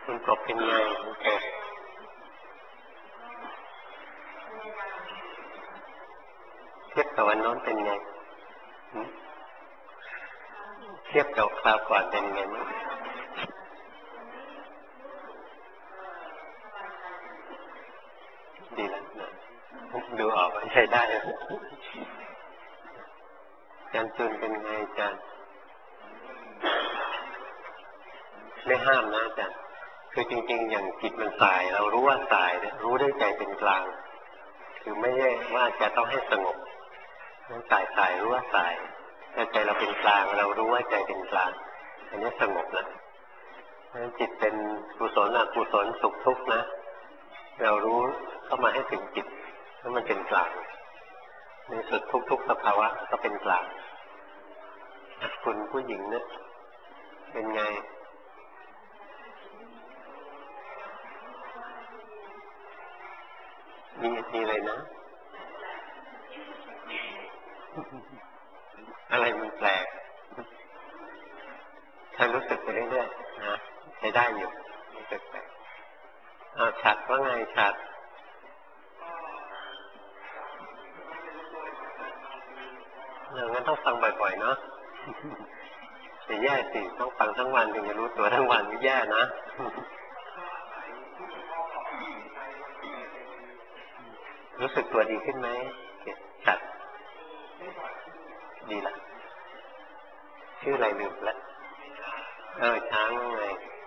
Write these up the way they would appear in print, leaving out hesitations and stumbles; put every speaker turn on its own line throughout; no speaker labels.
คุณกบเป็นไงคุณกบเทียบกับวันโน้นเป็นไงเทียบกับคราวก่อนเป็นไงมั้งดีแล้วนะดูออกว่าใช้ได้อาจารย์จุนเป็นไงอาจารย์ไม่ห้ามนะอาจารย์คือจริงๆอย่างจิตมันสายเรารู้ว่าสายเนี่ยรู้ด้วยใจเป็นกลางคือไม่ใช่ว่าจะต้องให้สงบสายรู้ว่าสายแต่ใจเราเป็นกลางเรารู้ว่าใจเป็นกลางอันนี้สงบนะเพราะฉะนั้นจิตเป็นกุศลอกุศลสุขทุกข์นะเรารู้เข้ามาให้ถึงจิตแล้วมันเป็นกลางในสุดทุกสภาวะก็เป็นกลางคุณผู้หญิงเนี่ยเป็นไงมีอะไรนะอะไรมันแปลกถ้ารู้สึกไปเรื่อยๆนะใช้ได้อยู่รู้สึกไปฉัดว่าไงฉัดงั้นต้องฟังบ่อยๆเนาะจะแย่สิต้องฟังทั้งวันถึงจะรู้ตัวทั้งวันก็แย่นะรู้สึกตัวดีขึ้นไหมฉัดดีละชื่ออะไรลืมละช้างไง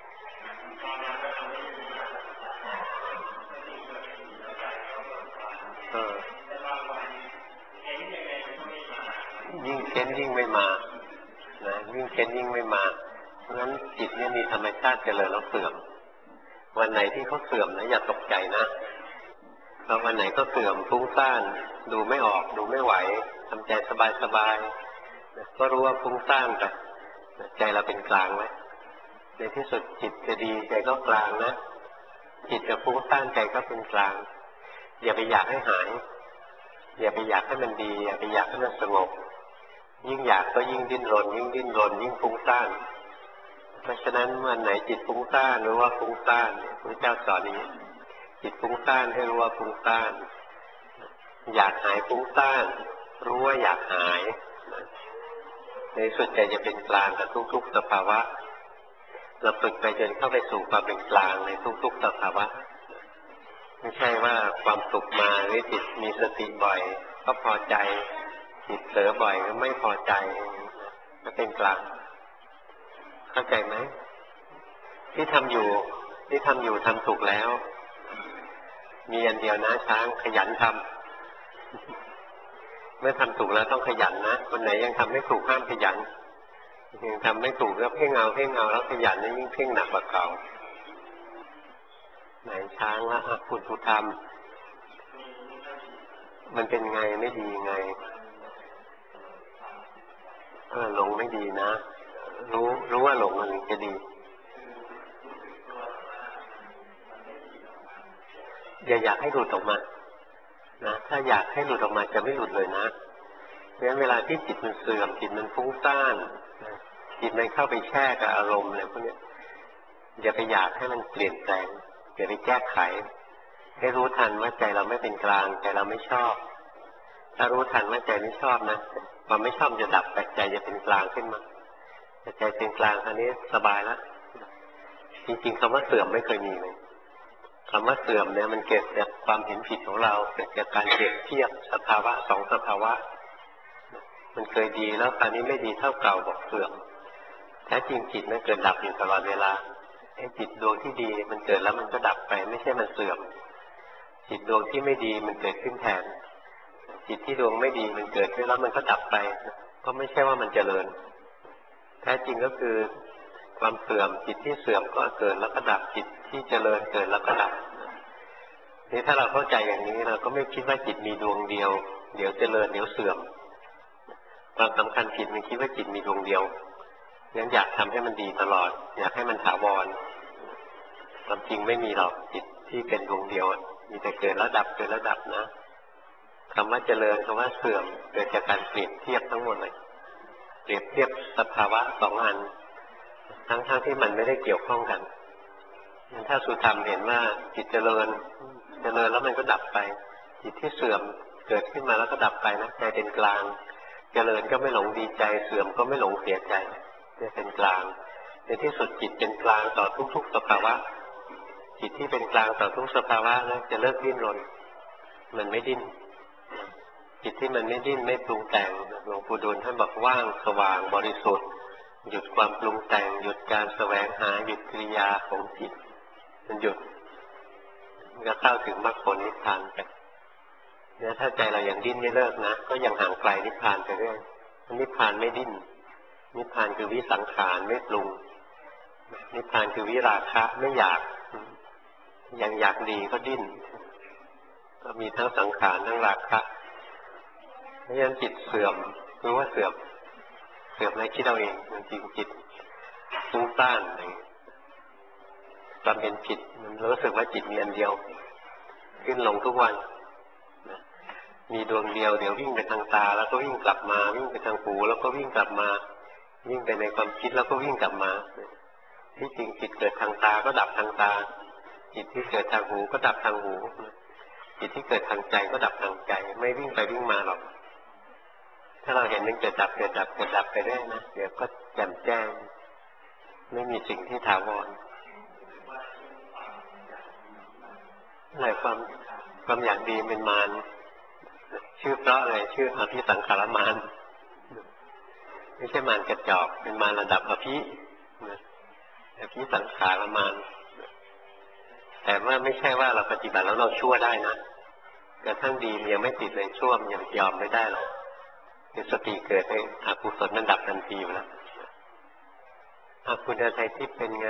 ยิ่งเค้นยิ่งไม่มานะยิ่งเค้นยิ่งไม่มาเพราะฉะนั้นจิตเนี่ยมีธรรมชาติเจริญแล้วเสื่อมวันไหนที่เขาเสื่อมนะอย่าตกใจนะเพราะวันไหนก็เสื่อมฟุ้งซ่านดูไม่ออกดูไม่ไหวทำใจสบายๆก็รู้ว่าฟุ้งซ่านไปใจเราเป็นกลางไหมในที่สุดจิตจะดีใจก็กลางนะจิตจะฟุ้งซ่านใจก็เป็นกลางอย่าไปอยากให้หายอย่าไปอยากให้มันดีอย่าไปอยากให้มันสงบยิ่งอยากก็ยิ่งดิ้นรนยิ่งดิ้นรนยิ่งฟุ้งซ่านเพราะฉะนั้นวันไหนจิตฟุ้งซ่านรู้ว่าฟุ้งซ่านพระเจ้าสอนนี้จิตฟุ้งซ่านให้รู้ว่าฟุ้งซ่านอยากหายฟุ้งซ่านรู้ว่าอยากหายในสุดใจจะเป็นกลางกับทุกๆสภาวะเราฝึกไปจนเข้าไปสู่ความเป็นกลางในทุกๆสภาวะไม่ใช่ว่าความสุขมาหรือจิตมีสติบ่อยก็พอใจจิตเผลอบ่อยก็ไม่พอใจก็เป็นกลางเข้าใจไหมที่ทำอยู่ทำถูกแล้วมีอันเดียวนะช้างขยันทำเมื่อทำถูกแล้วต้องขยันนะวันไหนยังทำไม่ถูกห้ามขยันยังทำไม่ถูกแล้วเพ่งเอาแล้วขยันนี่ยิ่งเพ่งหนักกว่าเก่าไหนช้างละคุณผู้ทำมันเป็นไงไม่ดีไงหลงไม่ดีนะรู้ว่าหลงมันจะดีอย่าอยากให้หลุดออกมานะถ้าอยากให้หลุดออกมาจะไม่หลุดเลยนะเพราะฉะนั้นเวลาที่จิตมันเสื่อมจิตมันฟุ้งซ่านจิตมันเข้าไปแช่กับอารมณ์อะไรพวกนี้อย่าไปอยากให้มันเปลี่ยนแปลงอย่าไปแก้ไขให้รู้ทันว่าใจเราไม่เป็นกลางใจเราไม่ชอบถ้ารู้ทันว่าใจไม่ชอบนะความไม่ชอบจะดับแต่ใจจะเป็นกลางขึ้นมาแต่ใจเป็นกลางอันนี้สบายแล้วจริงๆคำว่าเสื่อมไม่เคยมีเลยคำว่าเสื่อมเนี่ยมันเกิดจากความเห็นผิดของเราเกิดจากการเปรียบเทียบสภาวะสองสภาวะมันเคยดีแล้วตอนนี้ไม่ดีเท่าเก่าบอกเสื่อมแท้จริงจิตมันเกิดดับอยู่ตลอดเวลาไอ้จิตดวงที่ดีมันเกิดแล้วมันก็ดับไปไม่ใช่มันเสื่อมจิตดวงที่ไม่ดีมันเกิดขึ้นแทนจิตที่ดวงไม่ดีมันเกิดขึ้นแล้วมันก็ดับไปก็ไม่ใช่ว่ามันเจริญแท้จริงก็คือความเสื่อมจิตที่เสื่อมก็เกิดแล้วก็ดับจิตที่เจริญเกิดแล้วก็ดับนี่ถ้าเราเข้าใจอย่างนี้เราก็ไม่คิดว่าจิตมีดวงเดียวเดี๋ยวเจริญเดี๋ยวเสื่อมความสำคัญจิตมันคิดว่าจิตมีดวงเดียวงั้นอยากทำให้มันดีตลอดอยากให้มันถาวรความจริงไม่มีหรอกจิตที่เป็นดวงเดียวมีแต่เกิดแล้วดับเกิดแล้วดับนะคำว่าเจริญคำว่าเสื่อมเกิดจากการเปรียบเทียบทั้งหมดเลยเปรียบเทียบสภาวะสองอันทั้งที่มันไม่ได้เกี่ยวข้องกันถ้าสุธรรมเห็นว่าจิตเจริญแล้วมันก็ดับไปจิตที่เสื่อมเกิดขึ้นมาแล้วก็ดับไปนะใจเป็นกลางเจริญก็ไม่หลงดีใจเสื่อมก็ไม่หลงเสียใจจะเป็นกลางในที่สุดจิตเป็นกลางต่อทุกๆสภาวะจิตที่เป็นกลางต่อทุกสภาวะนั้นจะเลิกดิ้นรนมันไม่ดิ้นจิตที่มันไม่ดิ้นไม่ปรุงแต่งหลวงปู่ดูลท่านบอกว่างสว่างบริสุทธิ์หยุดความปรุงแต่งหยุดการแสวงหาหยุดกิริยาของจิตมันหยุดก็เข้าถึงมรรคผลนิพพานไปเนี่ยถ้าใจเรายังดิ้นไม่เลิกนะก็ยังห่างไกลนิพพานไปเรื่อยนิพพานไม่ดิ้นนิพพานคือวิสังขารไม่ปรุงนิพพานคือวิราคะไม่อยากยังอยากดีก็ดิ้นก็มีทั้งสังขารทั้งราคะเพราะฉะนั้นจิตเสื่อมรู้ว่าเสื่อมในคิดเอาเองจริงจิตฟุ้งซ่านอะไรความเป็นจิตมันรู้สึกว่าจิตมีอันเดียวขึ้นลงทุกวันมีดวงเดียวเดี๋ยววิ่งไปทางตาแล้วก็วิ่งกลับมาวิ่งไปทางหูแล้วก็วิ่งกลับมาวิ่งไปในความคิดแล้วก็วิ่งกลับมาที่จริงจิตเกิดทางตาก็ดับทางตาจิตที่เกิดทางหูก็ดับทางหูจิตที่เกิดทางใจก็ดับทางใจไม่วิ่งไปวิ่งมาหรอกถ้าเราเห็นมันเกิดดับไปเรื่อยนะเดี๋ยวก็แจ่มแจ้งไม่มีสิ่งที่ถาวรอะไรความอยากดีเป็นมารชื่อเพราะอะไรชื่ออภิสังขารมารไม่ใช่มารกระจอกเป็นมารระดับอภิสังขารมารแต่ว่าไม่ใช่ว่าเราปฏิบัติแล้วเราชั่วได้นะกระทั่งดียังไม่ติดเลยชั่วมันยังยอมไม่ได้หรอกคือสติเกิดให้อกุศลมันดับทันทีอยู่แล้วคุณใจทิพย์เป็นไง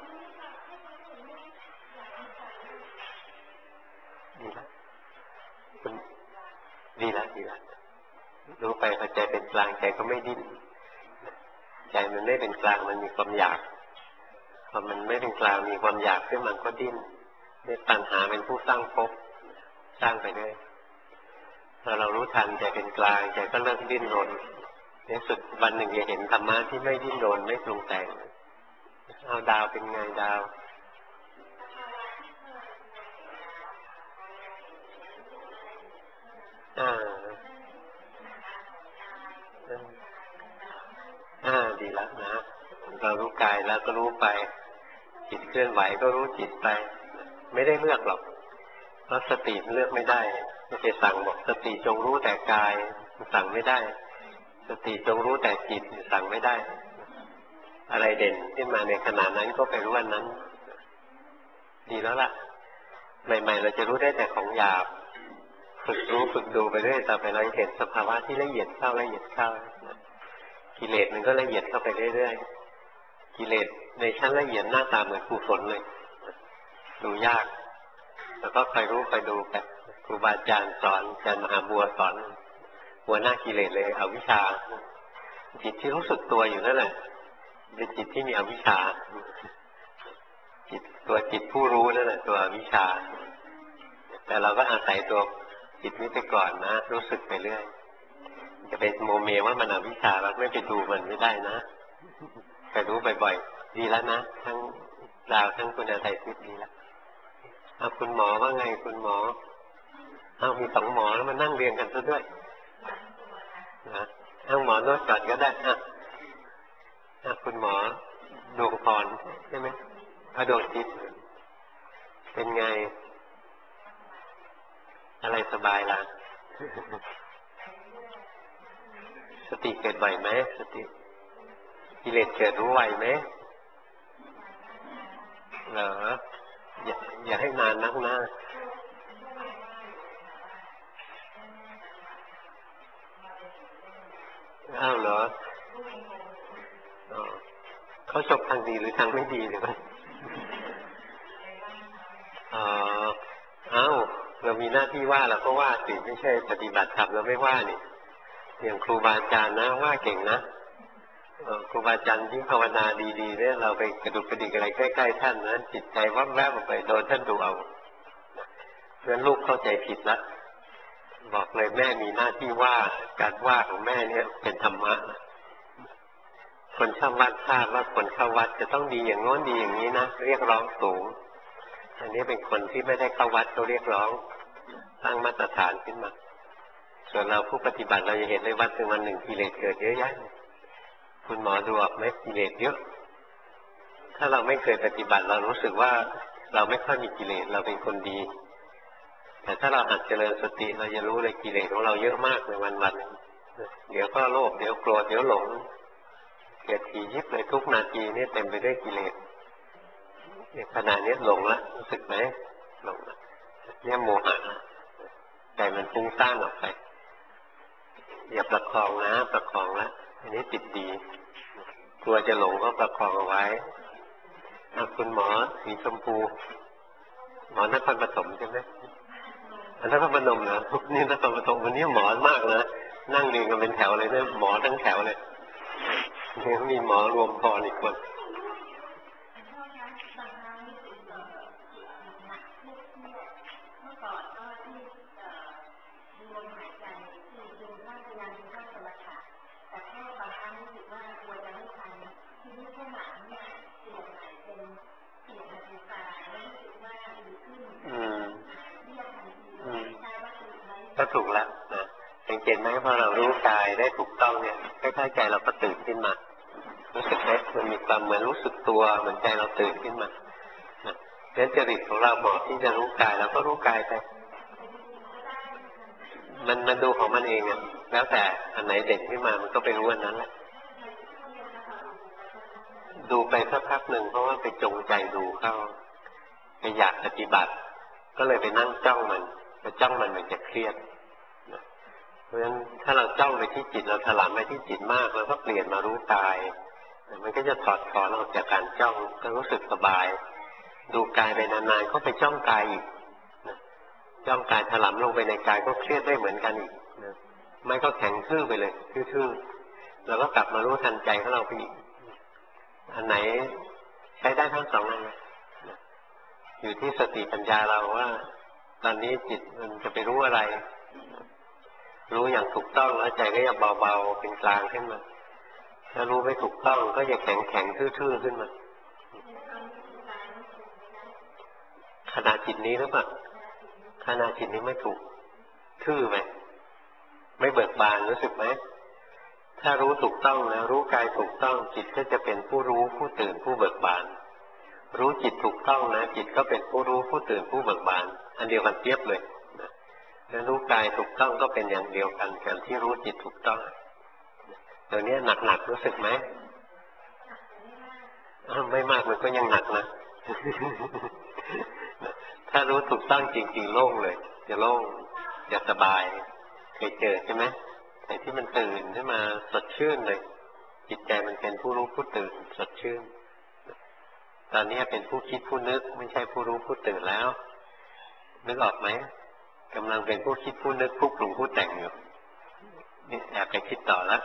ดีแล้วรู้ไปพอใจเป็นกลางใจก็ไม่ดิ้นใจมันไม่เป็นกลางมันมีความอยากพอมันไม่เป็นกลางมีความอยากขึ้นมันก็ดิ้นได้ตัณหาเป็นผู้สร้างภพสร้างไปเรื่อยพอเรารู้ทันใจเป็นกลางใจก็เลิกดิ้นรนในสุดวันหนึ่งจะเห็นธรรมะที่ไม่ดิ้นรนไม่ปรุงแต่งเอาดาวเป็นไงดาวดีแล้วนะเรารู้กายแล้วก็รู้ไปจิตเคลื่อนไหวก็รู้จิตไปไม่ได้เลือกหรอกเพราะสติเลือกไม่ได้ไม่ใช่สั่งบอกสติจงรู้แต่กายสั่งไม่ได้สติจงรู้แต่จิตสั่งไม่ได้อะไรเด่นขึ้นมาในขณะนั้นก็ไปรู้วันนั้นดีแล้วล่ะใหม่ๆเราจะรู้ได้แต่ของหยาบฝึกรู้ฝึกดูไปเรื่อยต่อไปเราเห็นสภาวะที่ละเอียดเข้ากิเลสมันก็ละเอียดเข้าไปเรื่อยๆกิเลสในชั้นละเอียดหน้าตาเหมือนกุศลเลยดูยากแล้วก็คอยรู้คอยดูไปครูบาอาจารย์สอนอาจารย์มหาบัวสอนหัวหน้ากิเลสเลยอวิชชาจิตที่รู้สึกตัวอยู่นั่นแหละเป็นจิตที่มีอวิชชาจิตผู้รู้นั่นแหละตัวอวิชชาแต่เราก็อาศัยตัวจิตนี้ไปก่อนนะรู้สึกไปเรื่อยจะไปโมเมว่ามันอวิชชาเราไม่ไปดูมันไม่ได้นะไปรู้บ่อยๆดีแล้วนะทั้งดาวทั้งคุณอาทัยทิพย์ดีแล้วคุณหมอว่าไงคุณหมอมีสองหมอแล้วมานั่งเรียงกันซะด้วยนะหมอนวดก่อนก็ได้คุณหมอดวงพรใช่ไหมดวงจิตเป็นไงอะไรสบายล่ะสติเกิดไหวไหมสติกิเลสเกิดรู้ไหวไหมเหรออย่าให้นานนักนะเหรอเขาจบทางดีหรือทางไม่ดีหรือเปล่าเรามีหน้าที่ว่าเราก็ว่าสิไม่ใช่ปฏิบัติธรรมเราไม่ว่านี่อย่างครูบาอาจารย์นะว่าเก่งนะครูบาอาจารย์ที่ภาวนาดีๆเนี่ยเราไปกระดุกกระดิกอะไรใกล้ๆท่านนั้นจิตใจวับแวบออกไปโดนท่านดูเอาเพราะฉะนั้นลูกเข้าใจผิดละบอกเลยแม่มีหน้าที่ว่าการว่าของแม่เนี่ยเป็นธรรมะคนชอบวาดภาพว่าคนเข้าวัดจะต้องดีอย่างโน้นดีอย่างนี้นะเรียกร้องสูงอันนี้เป็นคนที่ไม่ได้เข้าวัดเขาเรียกร้องตั้งมาตรฐานขึ้นมาส่วนเราผู้ปฏิบัติเราจะเห็นในวันถึงวันหนึ่งกิเลสเกิดเยอะแยะคุณหมอดูออกไหมกิเลสเยอะถ้าเราไม่เคยปฏิบัติเรารู้สึกว่าเราไม่ค่อยมีกิเลสเราเป็นคนดีแต่ถ้าเราหัดเจริญสติเราจะรู้เลยกิเลสของเราเยอะมากในวันๆเดี๋ยวก็โลภเดี๋ยวโกรธเดี๋ยวหลงเกิดทียิบเลยทุกนาทีนี่เต็มไปด้วยกิเลสขณะนี้หลงละรู้สึกไหมหลงละเนี่ยโมหะใจมันฟุ้งซ่านออกไปอย่าประคองนะประคองละอันนี้ติดดีกลัวจะหลงก็ประคองเอาไว้คุณหมอสีชมพูหมอนครปฐมใช่ไหมอันนครพนมนะนี่นครปฐมวันนี้หมอมากนะนั่งเรียงกันเป็นแถวเลยเนี่ยหมอทั้งแถวเลยนี่มีหมอรวมพออีกคนก็ถูกแล้วนะสังเกตไหมพอเรารู้กายได้ถูกต้องเนี่ยคล้ายๆใจเราก็ตื่นขึ้นมารู้สึกไหมมันมีความเหมือนรู้สึกตัวเหมือนใจเราตื่นขึ้นมาเพราะฉะนั้นจริตของเราเหมาะที่จะรู้กายเราก็รู้กายไปมันดูของมันเองอ่ะแล้วแต่อันไหนเด่นขึ้นมามันก็ไปรู้อันนั้นแหละดูไปสักพักหนึ่งเพราะว่าไปจงใจดูเข้าไปอยากปฏิบัติก็เลยไปนั่งจ้องมันพอจ้องมันจะเครียดเพราะฉะนั้นถ้าเราจ้องไปที่จิตเราถลำไปที่จิตมากเราก็เปลี่ยนมารู้กายมันก็จะถอดถอนออกจากการจ้องก็รู้สึกสบายดูกายไปนานๆก็ไปจ้องกายอีกจ้องกายถลำลงไปในกายก็เครียดได้เหมือนกันอีกไม่ก็แข็งทื่อไปเลยทื่อๆเราก็กลับมารู้ทันใจของเราไปอีกอันไหนใช้ได้ทั้งสองอันอยู่ที่สติปัญญาเราว่าตอนนี้จิตมันจะไปรู้อะไรรู้อย่างถูกต้องแล้วใจก็จะเบาๆเป็นกลางขึ้นมาถ้ารู้ไม่ถูกต้องก็จะแข็งทื่อๆขึ้นมาขณะจิตนี้หรือเปล่าขณะจิตนี้ไม่ถูกทื่อไหมไม่เบิกบานรู้สึกไหมถ้ารู้ถูกต้องแล้วรู้กายถูกต้องจิตก็จะเป็นผู้รู้ผู้ตื่นผู้เบิกบานรู้จิตถูกต้องนะจิตก็เป็นผู้รู้ผู้ตื่นผู้เบิกบานอันเดียวกันเทียบเลยแล้วรู้กายถูกต้องก็เป็นอย่างเดียวกันกับที่รู้จิตถูกต้องตัวนี้หนักๆรู้สึกไหมไม่มากมันก็ยังหนักนะถ้ารู้ถูกต้องจริงๆโล่งเลยจะโล่งจะสบายเคยเจอใช่ไหมไอ้ที่มันตื่นขึ้นมาสดชื่นเลยจิตใจมันเป็นผู้รู้ผู้ตื่นสดชื่นตอนนี้เป็นผู้คิดผู้นึกไม่ใช่ผู้รู้ผู้ตื่นแล้วนึกออกไหมกำลังเป็นผู้คิดผู้นึกผู้ปรุงผู้แต่งอยู่นี่แอบไปคิดต่อแล้ว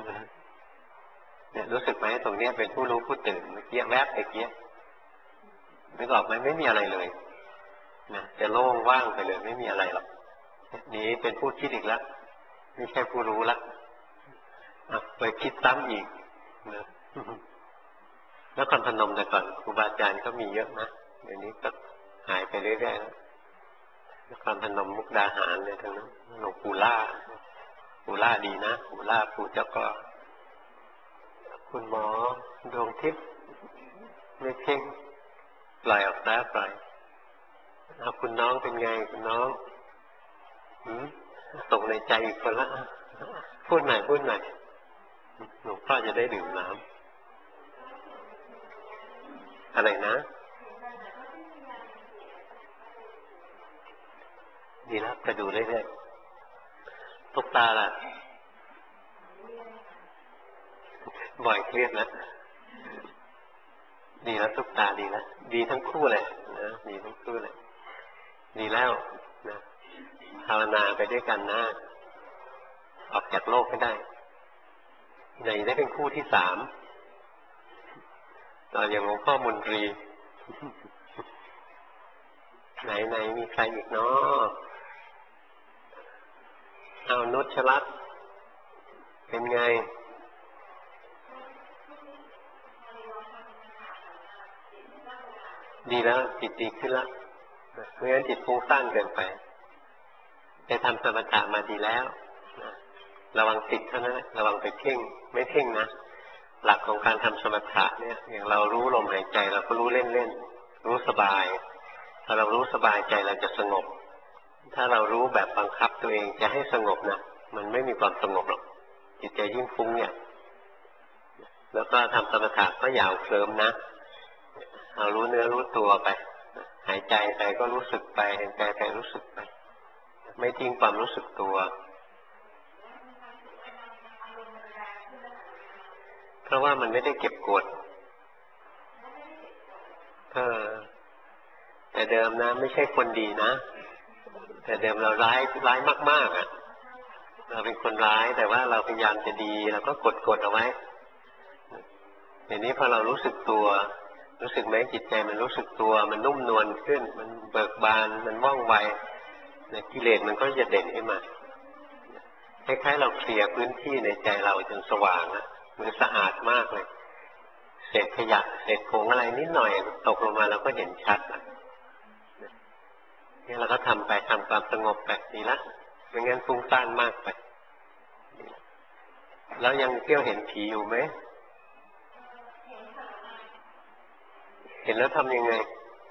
เนี่ยรู้สึกไหมตรงนี้เป็นผู้รู้ผู้ตื่นเมื่อกี้แวบไปเกี้ยนึกออกไหมไม่มีอะไรเลยนะจะโล่งว่างไปเลยไม่มีอะไรหรอกนี้เป็นผู้คิดอีกแล้วไม่ใช่ผู้รู้ละไปคิดซ้ำอีกนะแล้วคนพนมแต่ก่อนครูบาอาจารย์ก็มีเยอะนะเดี๋ยวนี้ก็หายไปเรื่อยๆแล้วคนพนมมุกดาหารเลยทั้งนั้นหลวงปู่ล่าดีนะปู่ล่าปู่เจ้าก็คุณหมอดวงทิพย์ไม่เพ่งปล่อยออกได้ปล่อยเอาคุณน้องเป็นไงคุณน้องตกในใจอีกคนละพูดหน่อยหลวงพ่อจะได้ดื่มน้ำอะไรนะดีแล้วจะดูเรื่อยๆตุ๊กตาล่ะบ่อยเครียดนะดีแล้วตุ๊กตาดีแล้วดีทั้งคู่เลยนะดีทั้งคู่เลยดีแล้วนะภาวนาไปด้วยกันนะออกจากโลกให้ได้ไหนได้เป็นคู่ที่สามตอนอย่างหลวงพ่อมนตรีไหนมีใครอีกเนาะเอานุชรัตน์เป็นไงดีแล้วจิตดีขึ้นละไม่งั้นจิตฟุ้งซ่านเกินไปจะทำสมถะมาดีแล้วระวังติดเท่านั้นระวังไปเพ่งไม่เพ่งนะหลักของการทำสมถะเนี่ยอย่างเรารู้ลมหายใจเราก็รู้เล่นๆรู้สบายถ้าเรารู้สบายใจเราจะสงบถ้าเรารู้แบบบังคับตัวเองจะให้สงบนะมันไม่มีความสงบหรอกจิตใจยิ่งฟุ้งเนี่ยแล้วก็ทำสมถะก็อย่าเคลิ้มนะเอารู้เนื้อรู้ตัวไปหายใจไปก็รู้สึกไปหายใจไปรู้สึกไปไม่ทิ้งความรู้สึกตัวเพราะว่ามันไม่ได้เก็บกดแต่เดิมนะไม่ใช่คนดีนะแต่เดิมเราร้ายมากๆอ่ะเราเป็นคนร้ายแต่ว่าเราพยายามจะดีเราก็กดเอาไว้เดี๋ยวนี้พอเรารู้สึกตัวรู้สึกไหมจิตใจมันรู้สึกตัวมันนุ่มนวลขึ้นมันเบิกบานมันว่องไวกิเลสมันก็จะเด่นขึ้นมาคล้ายๆเราเคลียร์พื้นที่ในใจเราจนสว่างอ่ะมันสะอาดมากเลยเศษขยะเศษผงอะไรนิดหน่อยตกลงมาเราก็เห็นชัดนี่เราก็ทำไปทำความสงบไปดีละไม่งั้นฟุ้งซ่านมากไปแล้วยังเที่ยวเห็นผีอยู่ไหมเห็นแล้วทำยังไง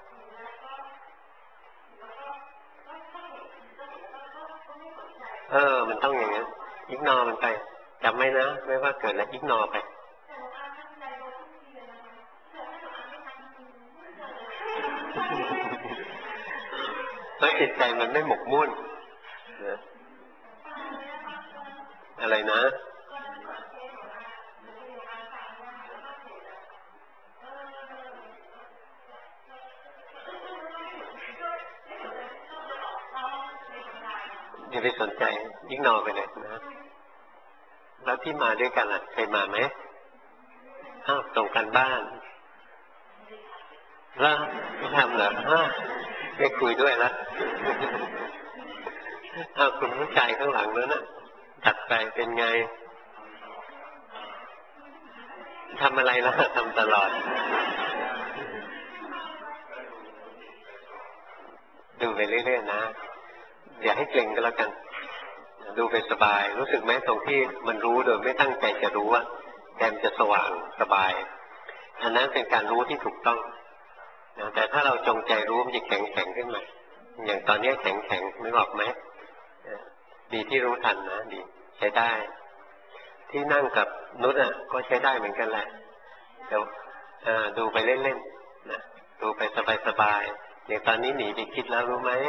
มันต้องอย่างนั้นอิกนอมันไปจำไว้นะไม่ว่าเกิดแล้วอิกนอไปเพราะจิตใจมันไม่หมกมุ่นอะไรนะอย่าไปสนใจอิกนอไปเลยนะแล้วที่มาด้วยกันล่ะเคยมาไหมส่งกันบ้านแล้วไม่ทำเหรอไม่คุยด้วยละคุณผู้ชายข้างหลังนั้นนะจัดไปเป็นไงทำอะไรล่ะทำตลอดดูไปเรื่อยๆนะอย่าให้เกร็งก็แล้วกันดูไปสบายรู้สึกไหมตรงที่มันรู้โดยไม่ตั้งใจจะรู้ว่าแกมจะสว่างสบายอันนั้นเป็นการรู้ที่ถูกต้องแต่ถ้าเราจงใจรู้มันจะแข็งขึ้นมาอย่างตอนนี้แข็งนึกออกไหมดีที่รู้ทันนะดีใช้ได้ที่นั่งกับนุชก็ใช้ได้เหมือนกันแหละเดี๋ยวดูไปเล่นๆนะดูไปสบายๆอย่างตอนนี้หนีไปคิดแล้วรู้ไหม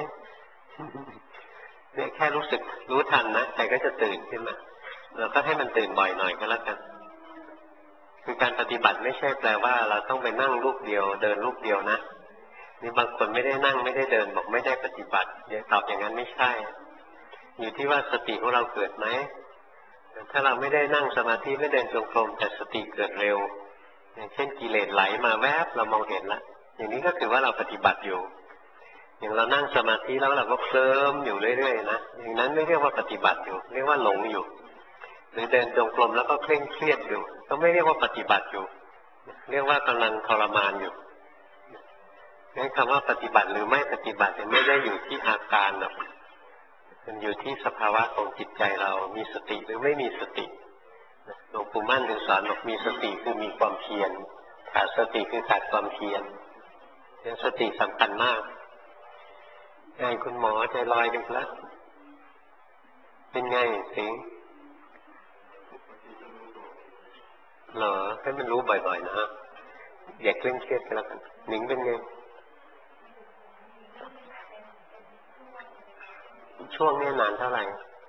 เนี่ยแค่รู้สึกรู้ทันนะใจก็จะตื่นขึ้นมาเราก็ให้มันตื่นบ่อยหน่อยก็แล้วกันคือการปฏิบัติไม่ใช่แปลว่าเราต้องไปนั่งรูปเดียวเดินรูปเดียวนะนี่บางคนไม่ได้นั่งไม่ได้เดินบอกไม่ได้ปฏิบัติเดี๋ยวตอบอย่างนั้นไม่ใช่อยู่ที่ว่าสติของเราเกิดไหมถ้าเราไม่ได้นั่งสมาธิไม่เดินจงกรมแต่สติเกิดเร็วอย่างเช่นกิเลสไหลมาแวบเรามองเห็นละอย่างนี้ก็ถือว่าเราปฏิบัติอยู่อย่างเรานั่งสมาธิแล้วเราก็เคลิ้มอยู่เรื่อยๆนะอย่างนั้นไม่เรียกว่าปฏิบัติอยู่เรียกว่าหลงอยู่หรือเดินจงกรมแล้วก็เคร่งเครียดอยู่ก็ไม่เรียกว่าปฏิบัติอยู่เรียกว่ากำลังทรมานอยู่งั้นคำว่าปฏิบัติหรือไม่ปฏิบัติไม่ได้อยู่ที่อาการหรอกมันอยู่ที่สภาวะของจิตใจเรามีสติหรือไม่มีสติหลวงปู่มั่นถึงสอนบอกมีสติคือมีความเพียรขาดสติคือขาดความเพียรเรื่องสติสำคัญมากไงคุณหมอใจลอยกันแล้วเป็นไงสิงเหรอให้มันรู้บ่อยๆนะอย่าเคร่งเครียดกันแล้วกันหนิงเป็นไงช่วงนี้นานเท่าไหร่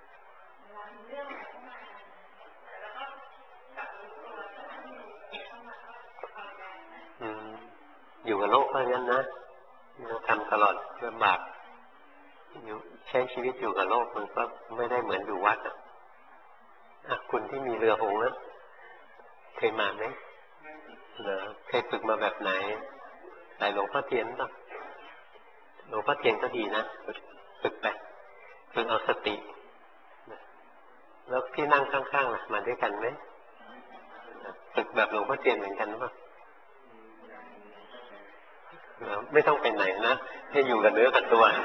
อยู่กับโลกเพราะงั้นนะเราทำตลอดลำบากอยู่ใช้ชีวิตอยู่กับโลกมันก็ไม่ได้เหมือนอยู่วัดคุณที่มีเรือหงส์นะเคยมาไหมเหรอเคยฝึกมาแบบไหนใส่หลวงพ่อเทียนป่ะหลวงพ่อเทียนก็ดีนะฝึกไปฝึกเอาสติแล้วที่นั่งข้างๆมาด้วยกันไหมฝึกแบบหลวงพ่อเทียนเหมือนกันป่ะไม่ต้องไปไหนนะให้อยู่กับเนื้อกับตัว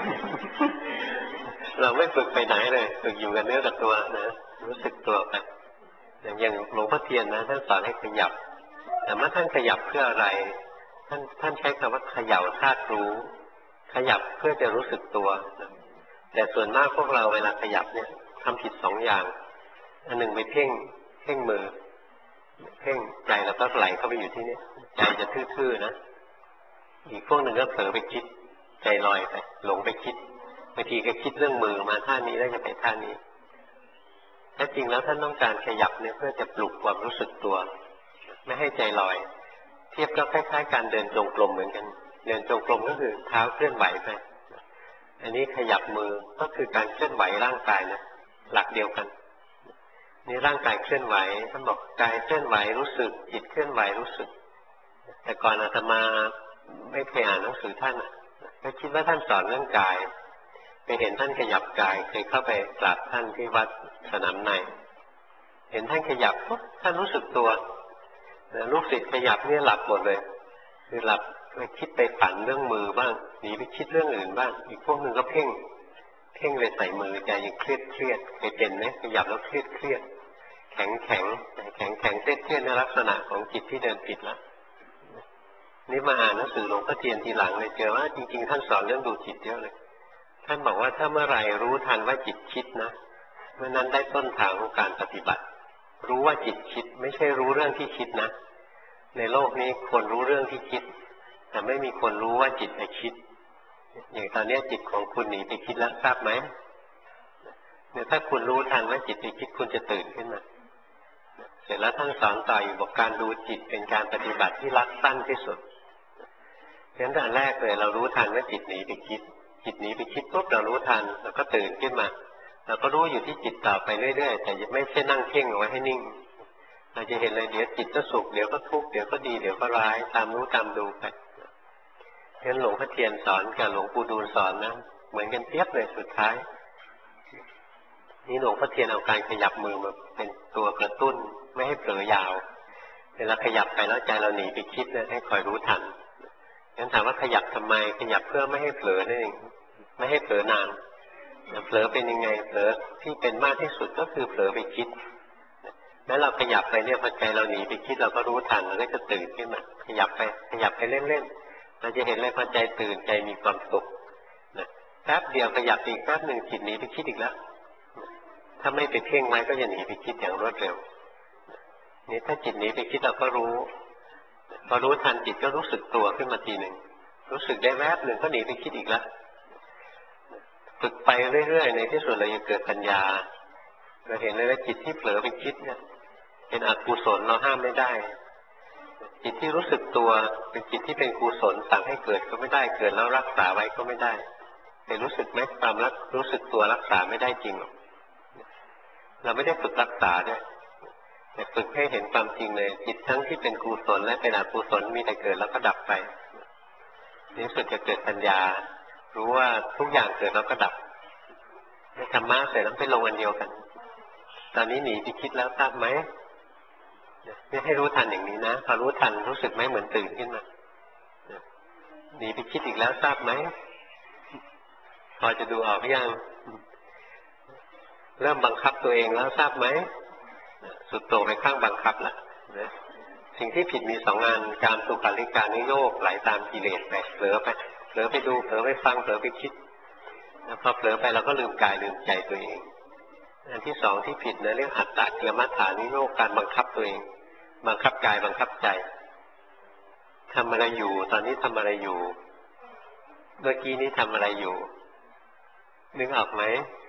เราไม่ฝึกไปไหนเลยฝึกอยู่กับเนื้อกับตัวนะรู้สึกตัวไปอย่างหลวงพ่อเทียนนะท่านสอนให้ขยับแต่เมื่อท่านขยับเพื่ออะไรท่านใช้คำว่าเขย่าธาตุรู้ขยับเพื่อจะรู้สึกตัวแต่ส่วนมากพวกเราเวลาขยับเนี่ยทำผิดสองอย่างอันหนึ่งไปเพ่งมือเพ่งใจแล้วก็ไหลเข้าไปอยู่ที่นี่ใจจะทื่อๆนะอีกพวกหนึ่งก็เผลอไปคิดใจลอยไปหลงไปคิดบางทีก็คิดเรื่องมือมาท่านี้แล้วจะไปท่านี้แท้จริงแล้วท่านต้องการขยับเนี่ยเพื่อจะปลุกความรู้สึกตัวไม่ให้ใจลอยเทียบก็คล้ายๆการเดินจงกรมเหมือนกันเดินจงกรมก็คือเท้าเคลื่อนไหวไปอันนี้ขยับมือก็คือการเคลื่อนไหวร่างกายนะหลักเดียวกันนี่ร่างกายเคลื่อนไหวท่านบอกกายเคลื่อนไหวรู้สึกจิตเคลื่อนไหวรู้สึกแต่ก่อนอาตมาไม่เคยอ่านหนังสือท่านก็คิดว่าท่านสอนเรื่องกายไปเห็นท่านขยับกายเคยเข้าไปกราบท่านที่วัดสนามในเห็นท่านขยับปุ๊บท่านรู้สึกตัวลูกศิษย์ขยับเนี่ยหลับหมดเลยคือหลับไปคิดไปฝันเรื่องมือบ้างหนีไปคิดเรื่องอื่นบ้างอีกพวกหนึ่งก็เพ่งเลยใส่มือใจยังเครียดเคยเป็นไหมขยับแล้วเครียดแข็งเครียดในลักษณะของจิตที่เดินผิดแล้วนี่มาอ่านหนังสือหลวงพ่อเทียนทีหลังเลยเจอว่าจริงๆท่านสอนเรื่องดูจิตเยอะเลยท่านบอกว่าถ้าเมื่อไหร่รู้ทันว่าจิตคิดนะเมื่อนั้นได้ต้นทางของการปฏิบัติรู้ว่าจิตคิดไม่ใช่รู้เรื่องที่คิดนะในโลกนี้คนรู้เรื่องที่คิดแต่ไม่มีคนรู้ว่าจิตไปคิดอย่างตอนนี้จิตของคุณหนีไปคิดแล้วทราบไหมเนี่ยถ้าคุณรู้ทันว่าจิตไปคิดคุณจะตื่นขึ้นมาเสร็จแล้วท่านสอนต่ออยู่บอกการดูจิตเป็นการปฏิบัติที่รัดสั้นที่สุดฉะนั้นอันแรกเลยเรารู้ทันว่าจิตหนีไปคิดปุ๊บเรารู้ทันเราก็ตื่นขึ้นมาเราก็รู้อยู่ที่จิตต่อไปเรื่อยๆแต่ไม่ใช่นั่งเพ่งเอาไว้ให้นิ่งเราจะเห็นเลยเดี๋ยวจิตก็สุขเดี๋ยวก็ทุกข์เดี๋ยวก็ดีเดี๋ยวก็ร้ายตามรู้ตามดูไปฉะนั้นหลวงพ่อเทียนสอนกับหลวงปู่ดูลสอนนะเหมือนกันเทียบเลยสุดท้ายนี่หลวงพ่อเทียนเอาการขยับมือมาเป็นตัวกระตุ้นไม่ให้เผลอยาวเวลาขยับไปแล้วใจเราหนีไปคิดนะให้คอยรู้ทันงั้นถามว่าขยับทำไมขยับเพื่อไม่ให้เผลอนั่นเองไม่ให้เผลอนานเผลอเป็นยังไงเผลอที่เป็นมากที่สุดก็คือเผลอไปคิดแล้วเราขยับไปเนี่ยพอใจเราหนีไปคิดเราก็รู้ทันเราก็จะตื่นขึ้นมาขยับไปเล่นๆเราจะเห็นเลยพอใจตื่นใจมีความสุขนะแป๊บเดียวขยับอีกแป๊บหนึ่งจิตหนีไปคิดอีกแล้วถ้าไม่ไปเพ่งไว้ก็จะหนีไปคิดอย่างรวดเร็วนี่ถ้าจิตหนีไปคิดเราก็รู้พอรู้ทันจิตก็รู้สึกตัวขึ้นมาทีหนึ่งรู้สึกได้แวบหนึ่งก็หนีไปคิดอีกแล้วฝึกไปเรื่อยๆในที่สุดเราจะเกิดปัญญาเราเห็นเลยว่าจิตที่เผลอไปคิดเนี่ยเป็นอกุศลเราห้ามไม่ได้จิตที่รู้สึกตัวเป็นจิตที่เป็นกุศลสั่งให้เกิดก็ไม่ได้เกิดแล้วรักษาไว้ก็ไม่ได้แต่รู้สึกไหมความรู้สึกตัวรักษาไม่ได้จริงหรอกเราไม่ได้ฝึกรักษาด้วยแต่ฝึกให้เห็นความจริงเลยจิตทั้งที่เป็นกุศลและเป็นอกุศลมีแต่เกิดแล้วก็ดับไปในสุดจะเกิดปัญญารู้ว่าทุกอย่างเกิดแล้วก็ดับในธรรมะเสร็จแล้วไปลงอันเดียวกันตอนนี้หนีไปคิดแล้วทราบไหมเนี่ยให้รู้ทันอย่างนี้นะพอรู้ทันรู้สึกไหมเหมือนตื่นขึ้นมาหนีไปคิดอีกแล้วทราบไหมพอจะดูออกหรือยังเริ่มบังคับตัวเองแล้วทราบไหมสุดโต่งไปข้างบังคับละนะสิ่งที่ผิดมีสองงานการสุขาริการนิโยกไหลตามกิเลสไปเผลอไปดูเผลอไปฟังเผลอไปคิดพอเผลอไปเราก็ลืมกายลืมใจตัวเองอันที่สองที่ผิดนะเรียกอัตตะเกียมัฏฐานิโยกการบังคับตัวเองบังคับกายบังคับใจทำอะไรอยู่ตอนนี้ทำอะไรอยู่เมื่อกี้นี้ทำอะไรอยู่นึกออกไหม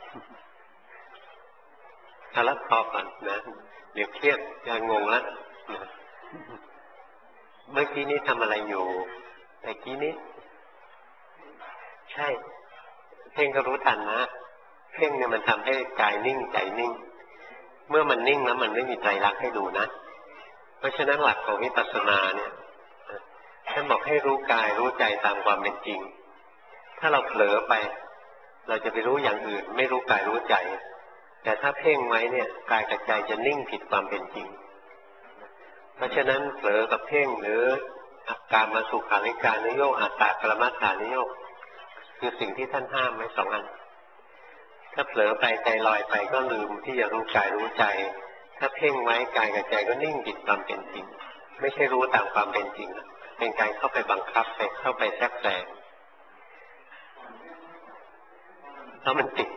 ถ้ารับพอก่อนนะเดี๋ยวเครียดจะงงแล้วเมื่อกี้นี้ทำอะไรอยู่แต่กี้นี้ใช่เพ่งก็รู้ทันนะเพ่งเนี่ยมันทำให้กายนิ่งใจนิ่งเมื่อมันนิ่งแล้วมันไม่มีไตรลักษณ์ให้ดูนะเพราะฉะนั้นหลักของวิปัสสนาเนี่ยท่านบอกให้รู้กายรู้ใจตามความเป็นจริงถ้าเราเผลอไปเราจะไปรู้อย่างอื่นไม่รู้กายรู้ใจแต่ถ้าเพ่งไว้เนี่ยกายกับใจจะนิ่งผิดความเป็นจริงเพราะฉะนั้นเผลอกับเพ่งหรือกามมาสุขาริการนิโยคอัตตะปรมัตถานิโยคคือสิ่งที่ท่านห้ามไว้2 อันถ้าเผลอไปใจลอยไปก็ลืมที่จะรู้กายรู้ใจถ้าเพ่งไว้กายกับใจก็นิ่งผิดความเป็นจริงไม่ใช่รู้ตามความเป็นจริงเป็นการเข้าไปบังคับไปเข้าไปแทรกแซงแล้วมันติด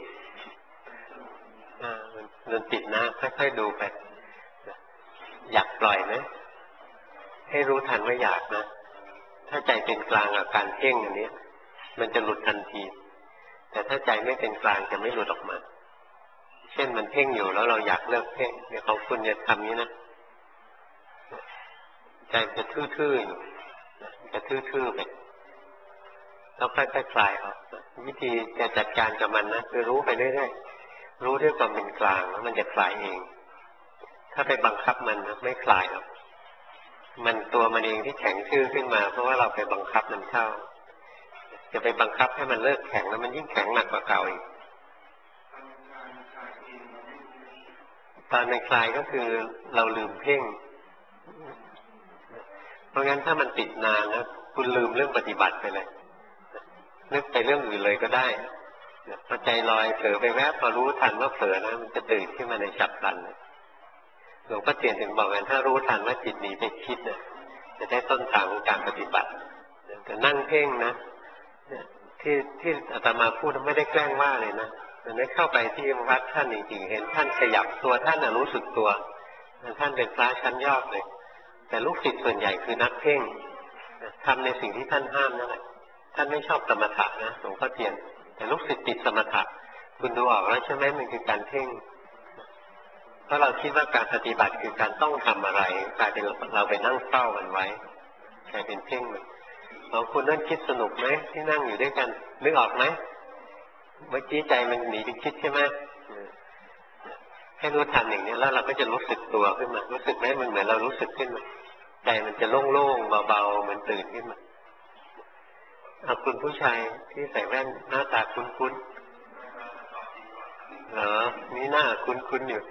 มันติดนะค่อยๆดูไปอยากปล่อยไหมให้รู้ทันว่าอยากนะถ้าใจเป็นกลางกับการเพ่งอันนี้มันจะหลุดทันทีแต่ถ้าใจไม่เป็นกลางจะไม่หลุดออกมาเช่นมันเพ่งอยู่แล้วเราอยากเลิกเพ่งเนี่ยของคุณจะทำนี้นะใจจะทื่อๆอยู่จะทื่อๆไปแล้วค่อยๆคลายออกวิธีจะจัดการกับมันนะคือรู้ไปเรื่อยๆรู้ด้วยความเป็นกลางแล้วมันจะคลายเองถ้าไปบังคับมันนะไม่คลายหรอกมันตัวมันเองที่แข็งทื่อขึ้นมาเพราะว่าเราไปบังคับมันเข้าจะไปบังคับให้มันเลิกแข็งแล้วมันยิ่งแข็งหนักกว่าเก่าอีกตอนมันคลายก็คือเราลืมเพ่งเพราะงั้นถ้ามันติดนานนะคุณลืมเรื่องปฏิบัติไปเลยนึกไปเรื่องอื่นเลยก็ได้พอใจลอยเผลอไปแวบพอรู้ทันว่าเผลอนะมันจะตื่นขึ้นมาในฉับพลันหลวงพ่อเทียนถึงบอกกันถ้ารู้ทันว่าจิตหนีไปคิดเนี่ยจะได้ต้นทางของการปฏิบัติแต่นั่งเพ่งนะที่อาตมาพูดไม่ได้แกล้งว่าเลยนะมันได้เข้าไปที่วัดท่านจริงๆเห็นท่านขยับตัวท่านรู้สึกตัวท่านเป็นพระชั้นยอดเลยแต่ลูกศิษย์ส่วนใหญ่คือนักเพ่งทำในสิ่งที่ท่านห้ามนั่นแหละท่านไม่ชอบสมถะนะหลวงพ่อเทียนแต่ลูกศิษย์ติดสมถะคุณดูออกแล้วใช่ไหมมันคือการเพ่งเพราะเราคิดว่าการปฏิบัติคือการต้องทำอะไรกลายเป็นเราไปนั่งเฝ้ามันไว้กลายเป็นเพ่งมันของคุณนั่นคิดสนุกไหมที่นั่งอยู่ด้วยกันนึกออกไหมเมื่อกี้ใจมันหนีไปคิดใช่ไหมให้รู้ทันอย่างนี้แล้วเราก็จะรู้สึกตัวขึ้นมารู้สึกไหมมันเหมือนเรารู้สึกขึ้นมาใจมันจะโล่งๆเบาๆมันตื่นขึ้นมาเอาคุณผู้ชายที่ใส่แว่นหน้าตาคุ้นๆเหรอนี่หน้าคุ้นๆอยู่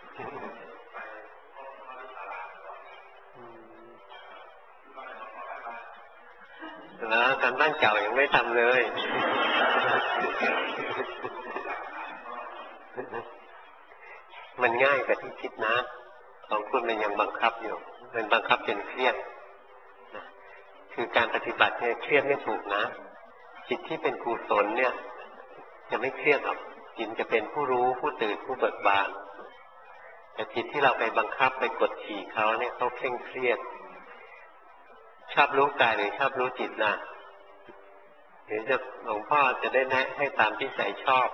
แล้วการบ้านเก่ายังไม่ทำเลยมันง่ายกว่าที่คิดนะของคุณมันยังบังคับอยู่มันบังคับจนเครียดคือการปฏิบัติเนี่ยเครียดไม่ถูกนะจิตที่เป็นกุศลเนี่ยจะไม่เครียดหรอกจิตจะเป็นผู้รู้ผู้ตื่นผู้เบิกบานแต่จิตที่เราไปบังคับไปกดขี่เขาเนี่ยเขาเคร่งเครียดชอบรู้กายหรือชอบรู้จิตนะเห็นจะหลวงพ่อจะได้แนะให้ตามที่ใจชอบ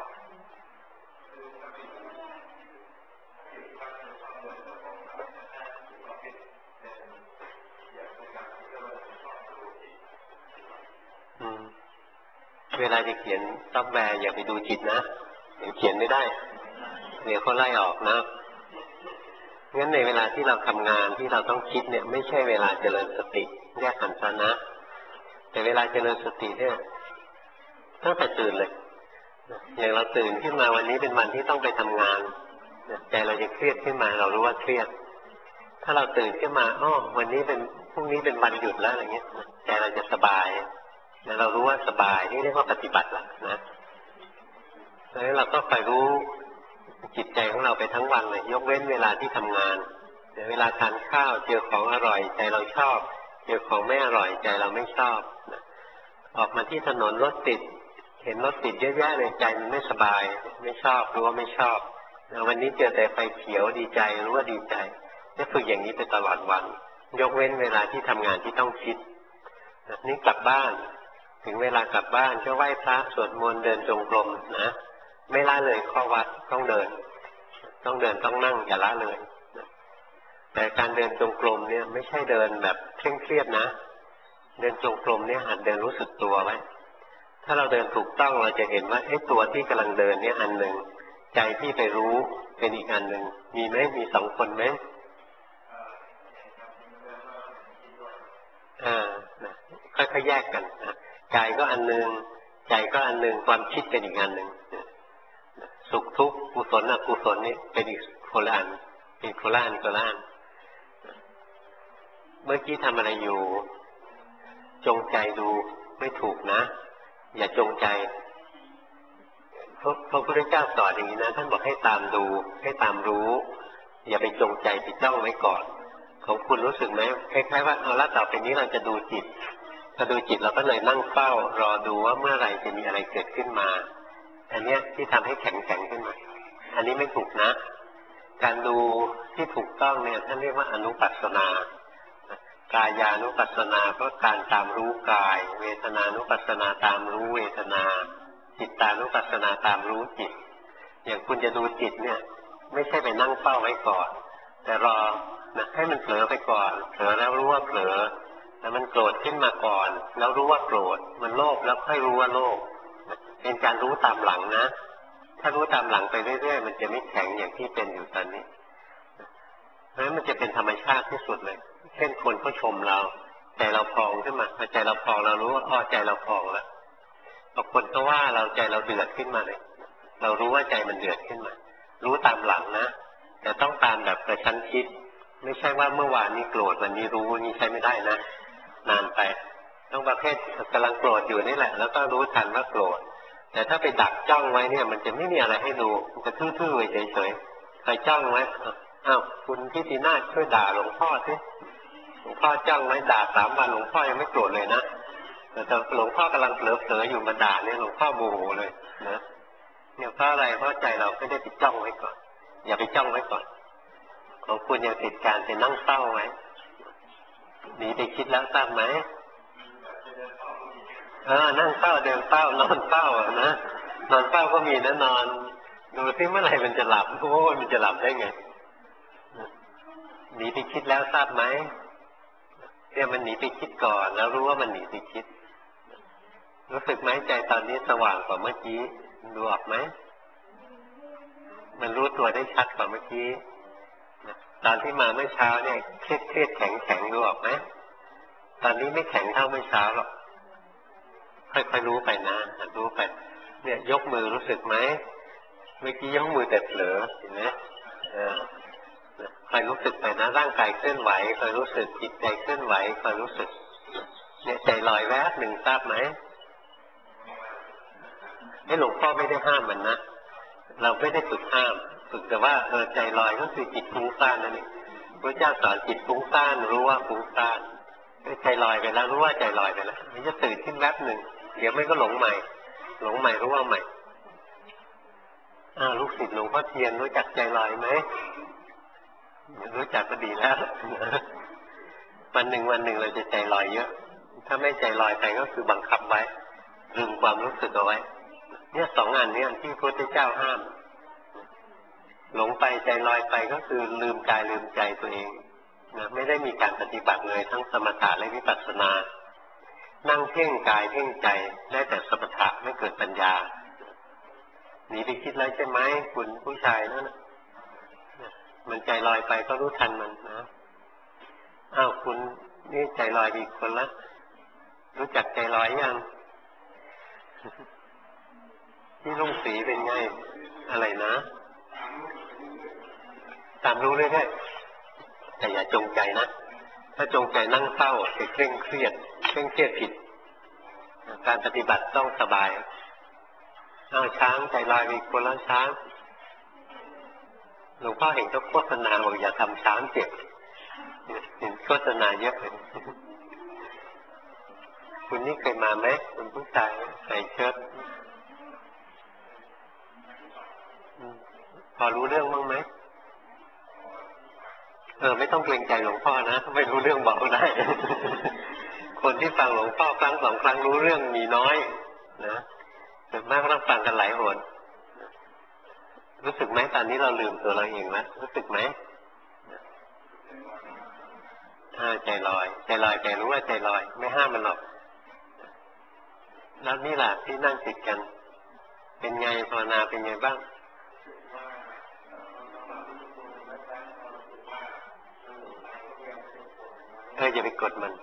เวลาจะเขียนซอฟต์แวร์อย่าไปดูจิตนะเดี๋ยวเขียนไม่ได้เดี๋ยวเขาไล่ออกนะงั้นในเวลาที่เราทำงานที่เราต้องคิดเนี่ยไม่ใช่เวลาเจริญสติแยกขันธ์นะแต่เวลาเจริญสติเนี่ยตั้งแต่ตื่นเลยอย่างเราตื่นขึ้นมาวันนี้เป็นวันที่ต้องไปทำงานใจเราจะเครียดขึ้นมาเรารู้ว่าเครียดถ้าเราตื่นขึ้นมาวันนี้เป็นพรุ่งนี้เป็นวันหยุดแล้วอะไรเงี้ยใจเราจะสบายแล้วเรารู้ว่าสบายนี่เรียกว่าปฏิบัติละนะแล้วเราก็คอยรู้จิตใจของเราไปทั้งวันเลยยกเว้นเวลาที่ทำงานเวลาทานข้าวเจอของอร่อยใจเราชอบเจอของไม่อร่อยใจเราไม่ชอบออกมาที่ถนนรถติดเห็นรถติดเยอะแยะเลยใจมันไม่สบายไม่ชอบรู้ว่าไม่ชอบวันนี้เจอแต่ไฟเขียวดีใจรู้ว่าดีใจจะฝึกอย่างนี้ไปตลอดวันยกเว้นเวลาที่ทำงานที่ต้องคิดนี่กลับบ้านถึงเวลากลับบ้านก็ไหว้พระสวดมนต์เดินจงกรมนะไม่ละเลยข้อวัดต้องเดินต้องนั่งอย่าละเลยแต่การเดินจงกรมเนี่ยไม่ใช่เดินแบบเคร่งเครียดนะเดินจงกรมเนี่ยหัดเดินรู้สึกตัวไว้ถ้าเราเดินถูกต้องเราจะเห็นว่าตัวที่กำลังเดินเนี่ยอันหนึ่งใจที่ไปรู้เป็นอีกอันหนึ่งมีไหมมี2 คนไหมค่อยๆแยกกันกายก็อันหนึ่งใจก็อันหนึ่งความคิดเป็นอีกอันหนึ่งสุขทุกข์กุศลอกุศลนี่เป็นอีกคนละอันเป็นคนละอันเมื่อกี้ทำอะไรอยู่จงใจดูไม่ถูกนะอย่าจงใจพระพุทธเจ้าสอนอย่างนี้นะท่านบอกให้ตามดูให้ตามรู้อย่าไปจงใจไปจ้องไว้ก่อนของคุณรู้สึกไหมคล้ายๆว่าเอาละต่อไปนี้เราจะดูจิตพอดูจิตเราก็เลยนั่งเฝ้ารอดูว่าเมื่อไหร่จะมีอะไรเกิดขึ้นมาอันเนี้ยที่ทำให้แข็งขึ้นมาอันนี้ไม่ถูกนะการดูที่ถูกต้องเนี่ยท่านเรียกว่าอนุปัสสนากายานุปัสสนาก็การตามรู้กายเวทนานุปัสสนาตามรู้เวทนาจิตตานุปัสสนาตามรู้จิตอย่างคุณจะดูจิตเนี่ยไม่ใช่ไปนั่งเฝ้าไว้ก่อนแต่รอนะให้มันเผลอไปก่อนเผลอแล้วรู้ว่าเผลอแล้วมันโกรธขึ้นมาก่อนแล้วรู้ว่าโกรธมันโลภแล้วค่อยรู้ว่าโลภเป็นการรู้ตามหลังนะถ้ารู้ตามหลังไปเรื่อยๆมันจะไม่แข็งอย่างที่เป็นอยู่ตอนนี้เพราะฉะนั้นมันจะเป็นธรรมชาติที่สุดเลยเช่นคนเขาชมเราใจเราพองขึ้นมาพอใจเราพองเรารู้ว่าอ๋อใจเราพองแล้วพอคนก็ว่าเราใจเราเดือดขึ้นมาเลยเรารู้ว่าใจมันเดือดขึ้นมารู้ตามหลังนะแต่ต้องตามแบบกระชั้นชิดไม่ใช่ว่าเมื่อวานนี้โกรธวันนี้รู้นี่ใช้ไม่ได้นะนานไปต้องประเภทกำลังโกรธอยู่นี่แหละแล้วก็รู้ทันว่าโกรธแต่ถ้าไปดักจ้องไว้เนี่ยมันจะไม่มีอะไรให้ดูมันจะทื่อๆเฉยๆใครจ้องไว้อ้าวคุณพิธีนาถช่วยด่าหลวงพ่อสิหลวงพ่อจ้องไว้ด่า3 วันหลวงพ่อยังไม่โกรธเลยนะแต่หลวงพ่อกำลังเผลอๆอยู่มาด่าเนี่ยหลวงพ่อโมโหเลยนะเนี่ยเพราะอะไรเพราะใจเราไม่ได้ไปจ้องไว้ก่อนอย่าไปจ้องไว้ก่อนของคุณยังติดการไปนั่งเศร้าไว้หนีไปคิดแล้วทราบไหมนั่งเศร้าเดินเศร้านอนเศร้านะนอนเศร้าก็มีนะนอนดูซิเมื่อไหร่มันจะหลับโอ้มันจะหลับได้ไงหนีไปคิดแล้วทราบไหมเนี่ยมันหนีไปคิดก่อนแล้วรู้ว่ามันหนีไปคิดรู้สึกไหมใจตอนนี้สว่างกว่าเมื่อกี้ดูออกไหมมันรู้ตัวได้ชัดกว่าเมื่อกี้ตอนที่มาเมื่อเช้าเนี่ยเครียดแข็งดูออกไหมตอนนี้ไม่แข็งเท่าเมื่อเช้าหรอกค่อยๆรู้ไปนะรู้ไปเนี่ยยกมือรู้สึกไหมเมื่อกี้ยกมือแต่เผลอเห็นไหมคอยรู้สึกไปนะร่างกายเคลื่อนไหวคอยรู้สึกจิตใจเคลื่อนไหวคอยรู้สึกเนี่ยใจลอยแวบหนึ่งทราบไหมให้หลวงพ่อไม่ได้ห้ามมันนะเราไม่ได้ฝึกห้ามฝึกแต่ว่าใจลอยก็คือจิตฟุ้งซ่านนั่นเองพระเจ้าสอนจิตฟุ้งซ่านรู้ว่าฟุ้งซ่านใจลอยไปแล้วรู้ว่าใจลอยไปแล้วมันจะตื่นขึ้นแวบหนึ่งเดี๋ยวไม่ก็หลงใหม่รู้ว่าใหม่ลูกศิษย์หลวงพ่อเทียนรู้จักใจลอยไหมรู้จักก็ดีแล้ววันหนึ่งเราจะใจลอยเยอะถ้าไม่ใจลอยไปก็คือบังคับไว้ดึงความรู้สึกเอาไว้เนี่ย2 อันนี้ที่พระพุทธเจ้าห้ามหลงไปใจลอยไปก็คือลืมกายลืมใจตัวเองนะไม่ได้มีการปฏิบัติเลยทั้งสมถะและวิปัสสนานั่งเพ่งกายเพ่งใจได้แต่สมถะไม่เกิดปัญญาหนีไปคิดแล้วใช่ไหมคุณผู้ชายนั่นมันใจลอยไปก็รู้ทันมันนะคุณนี่ใจลอยอีกคนละรู้จักใจลอยยังที่ลุงสีเป็นไงอะไรนะตามรู้เรื่อยๆแต่อย่าจงใจนะถ้าจงใจนั่งเศร้าจะเคร่งเครียดผิดการปฏิบัติต้องสบายช้างใจลอยอีกคนละช้างหลวงพ่อเห็นก็โฆษณาบอกอย่าทำช้างเจ็บเห็นโฆษณาเยอะเลยคุณนี่เคยมาไหมคุณผู้ชายใส่เชิ้ตพอรู้เรื่องบ้างไหมไม่ต้องเกรงใจหลวงพ่อนะไม่รู้เรื่องบอกได้ คนที่ฟังหลวงพ่อครั้ง2 ครั้งรู้เรื่องมีน้อยนะส่วนมากก็ต้องฟังกันหลายหนรู้สึกไหมตอนนี้เราลืมตัวเราเองแล้วรู้สึกไหมใจลอยใจรู้ว่าใจลอยไม่ห้ามมันหรอกแล้วนี่แหละที่นั่งติดกันเป็นไงภาวนาเป็นไงบ้างอย่าไปกดมัน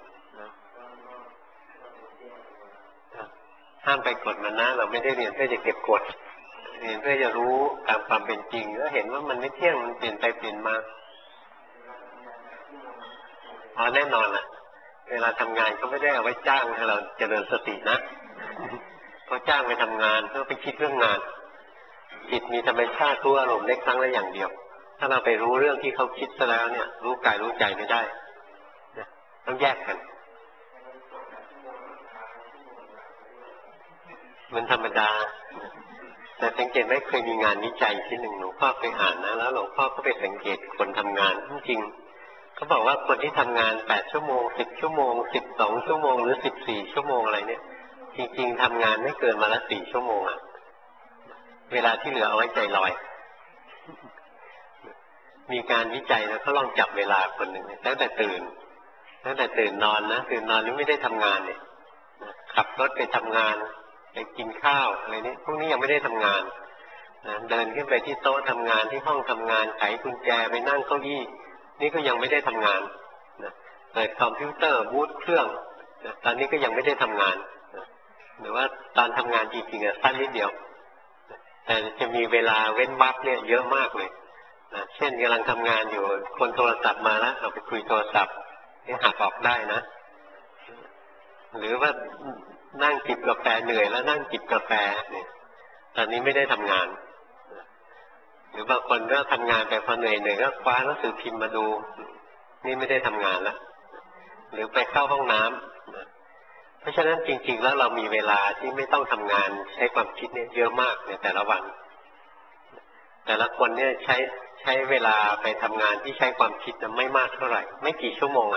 ห้ามไปกดมันนะเราไม่ได้เรียนเพื่อจะเก็บกดเรียนเพื่อจะรู้ตามความเป็นจริงแล้วเห็นว่ามันไม่เที่ยงมันเปลี่ยนไปเปลี่ยนมาแน่นอนล่ะเวลาทำงานก็ไม่ได้เอาไว้จ้างให้เราเจริญสตินะเขาจ้างไปทำงานเพื่อไปคิดเรื่องงานจิตมีธรรมชาติรู้อารมณ์ได้ครั้งละอย่างเดียวถ้าเราไปรู้เรื่องที่เขาคิดซะแล้วเนี่ยรู้กายรู้ใจไม่ได้ต้องแยกกันมันธรรมดาแต่สังเกตไหมเคยมีงานวิจัยที่หนึ่งหลวงพ่อไปอ่านนะแล้วหลวงพ่อก็ไปสังเกตคนทำงานจริงๆเขาบอกว่าคนที่ทำงาน8 ชั่วโมง10 ชั่วโมง12 ชั่วโมงหรือ14 ชั่วโมงอะไรเนี่ยจริงๆทำงานไม่เกินวันละ4 ชั่วโมงอะเวลาที่เหลือเอาไว้ใจลอยมีการวิจัยแล้วเขาลองจับเวลาคนหนึ่งตั้งแต่ตื่นนอนนะตื่นนอนนี่ไม่ได้ทำงานเนี่ยขับรถไปทำงานไปกินข้าวอะไรนี้พวกนี้ยังไม่ได้ทำงานนะเดินขึ้นไปที่โต๊ะทำงานที่ห้องทำงานไขกุญแจไปนั่งเก้าอี้นี่ก็ยังไม่ได้ทำงานนะเปิดคอมพิวเตอร์บูตเครื่องนะตอนนี้ก็ยังไม่ได้ทำงานนะหรือว่าตอนทำงานจริงๆสั้นนิดเดียวแต่จะมีเวลาเว้นวรรคเนี่ยเยอะมากเลยนะเช่นกำลังทำงานอยู่คนโทรศัพท์มาแล้วเอาไปคุยโทรศัพท์นี่หักออกได้นะหรือว่านั่งจิบกาแฟเหนื่อยแล้วนั่งจิบกาแฟเนี่ยตอนนี้ไม่ได้ทำงานหรือบางคนก็ทำงานไปพอเหนื่อยก็คว้าหนังสือพิมพ์มาดูนี่ไม่ได้ทำงานแล้วหรือไปเข้าห้องน้ำเพราะฉะนั้นจริงๆแล้วเรามีเวลาที่ไม่ต้องทำงานใช้ความคิดเนี่ยเยอะมากในแต่ละวันแต่ละคนเนี่ยใช้เวลาไปทำงานที่ใช้ความคิดนะไม่มากเท่าไหร่ไม่กี่ชั่วโมง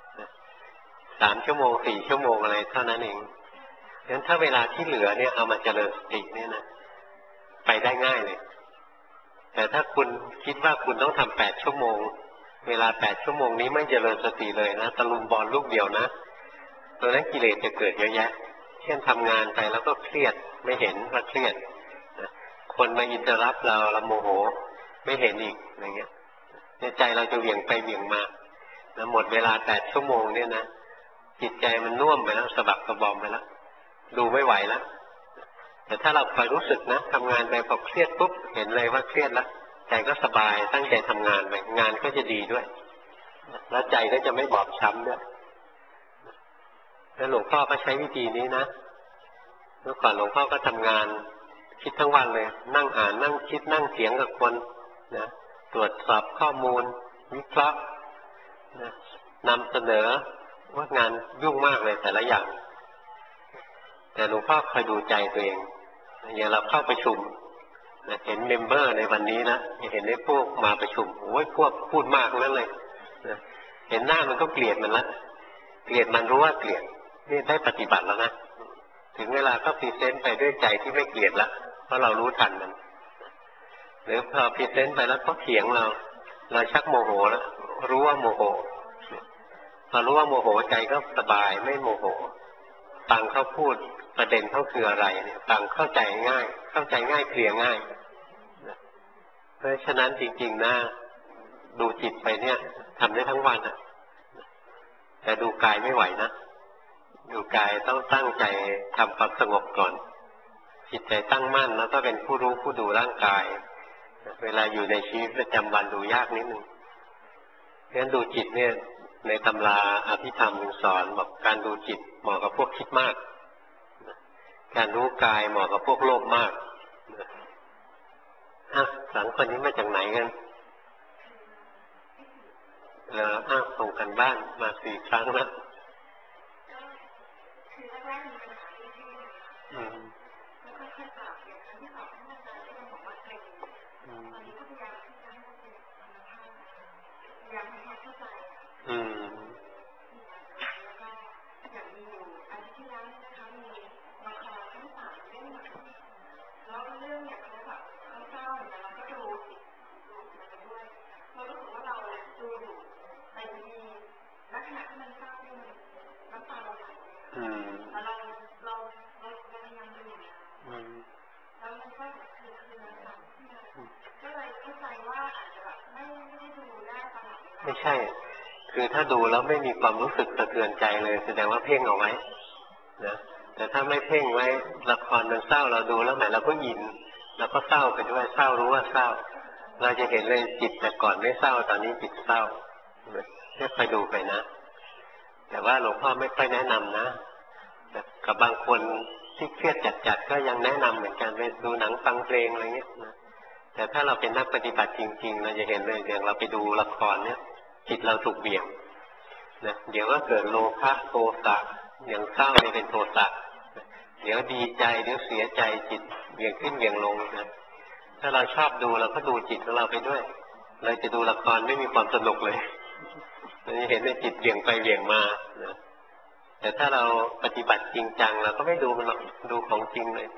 3 ชั่วโมง4 ชั่วโมงอะไรเท่านั้นเองงั้นถ้าเวลาที่เหลือเนี่ยเอามาเจริญสติเนี่ยนะไปได้ง่ายเลยแต่ถ้าคุณคิดว่าคุณต้องทำ8 ชั่วโมงเวลา8 ชั่วโมงนี้ไม่เจริญสติเลยนะตะลุมบอลลูกเดียวนะตัวนั้นกิเลสจะเกิดเยอะแยะเช่นทำงานไปแล้วก็เครียดไม่เห็นว่าเครียดคนมาอินเตอร์รับเราโมโหไม่เห็นอีกอะไรเงี้ยในใจเราจะเหวี่ยงไปเหวี่ยงมาหมดเวลา8 ชั่วโมงเนี่ยนะจิตใจมันน่วมไปแล้วสะบักสะบอมไปแล้วดูไม่ไหวแล้วแต่ถ้าเราคอยรู้สึกนะทำงานไปพอเครียดปุ๊บเห็นเลยว่าเครียดแล้วใจก็สบายตั้งใจทำงานไปงานก็จะดีด้วยแล้วใจก็จะไม่บอบช้ำด้วยแล้วหลวงพ่อก็ใช้วิธีนี้นะเมื่อก่อนหลวงพ่อก็ทำงานคิดทั้งวันเลยนั่งอ่านนั่งคิดนั่งเถียงกับคนนะตรวจสอบข้อมูลวิเคราะห์นะนำเสนอว่างานยุ่งมากเลยแต่ละอย่างแต่หลวงพ่อคอยดูใจตัวเองอย่างเราเข้าประชุมเห็นเมมเบอร์ในวันนี้นะเห็นไอ้พวกมาประชุมโอ้ยพวกพูดมากนั่นเลยเห็นหน้ามันก็เกลียดมันละเกลียดมันรู้ว่าเกลียดนี่ได้ปฏิบัติแล้วนะถึงเวลาก็พรีเซนต์ไปด้วยใจที่ไม่เกลียดละเพราะเรารู้ทันมันหรือพอพรีเซนต์ไปแล้วก็เถียงเราชักโมโหแล้วรู้ว่าโมโหพอรู้ว่าโมโหใจก็สบายไม่โมโหฟังเขาพูดประเด็นเขาคืออะไรเนี่ยฟังเข้าใจง่ายเคลียร์ง่ายเพราะฉะนั้นจริงๆนะดูจิตไปเนี่ยทำได้ทั้งวันอ่ะแต่ดูกายไม่ไหวนะดูกายต้องตั้งใจทำความสงบก่อนจิตใจตั้งมั่นแล้วก็เป็นผู้รู้ผู้ดูร่างกายเวลาอยู่ในชีวิตประจำวันดูยากนิดนึงเพราะฉะนั้นดูจิตเนี่ยในตำราอภิธรรมสอนบอกการดูจิตเหมาะกับพวกคิดมากการรู้กายเหมาะกับพวกโลภมาก3 คนนี้มาจากไหนกันส่งกันบ้านมา4 ครั้งแล้วไม่ใช่คือถ้าดูแล้วไม่มีความรู้สึกสะเทือนใจเลยแสดงว่าเพ่งเอาไว้นะแต่ถ้าไม่เพ่งไว้ละครมันเศร้าเราดูแล้วไหนเราก็ยินเราก็เศร้าไปด้วยเศร้ารู้ว่าเศร้าเราจะเห็นเลยจิตแต่ก่อนไม่เศร้าตอนนี้จิตเศร้าเนี่ยคอยดูไปนะแต่ว่าหลวงพ่อไม่ค่อยแนะนำนะแต่กับบางคนที่เครียดจัดๆก็ยังแนะนำเหมือนกันไปดูหนังฟังเพลงอะไรเงี้ยนะแต่ถ้าเราเป็นนักปฏิบัติจริงๆเราจะเห็นเลยอย่างเราไปดูละครเนี่ยจิตเราถูกเบี่ยงนะเดี๋ยวก็เกิดโลภะโทสะอย่างเศร้าเนี่ยเป็นโทสะเดี๋ยวดีใจเดี๋ยวเสียใจจิตเบี่ยงขึ้นเบี่ยงลงนะถ้าเราชอบดูเราก็ดูจิตของเราไปด้วยเราจะดูละครไม่มีความสนุกเลยเราจะเห็นในจิตเบี่ยงไปเบี่ยงมานะแต่ถ้าเราปฏิบัติจริงจังเราก็ไม่ดูมันหรอกดูของจริงเลย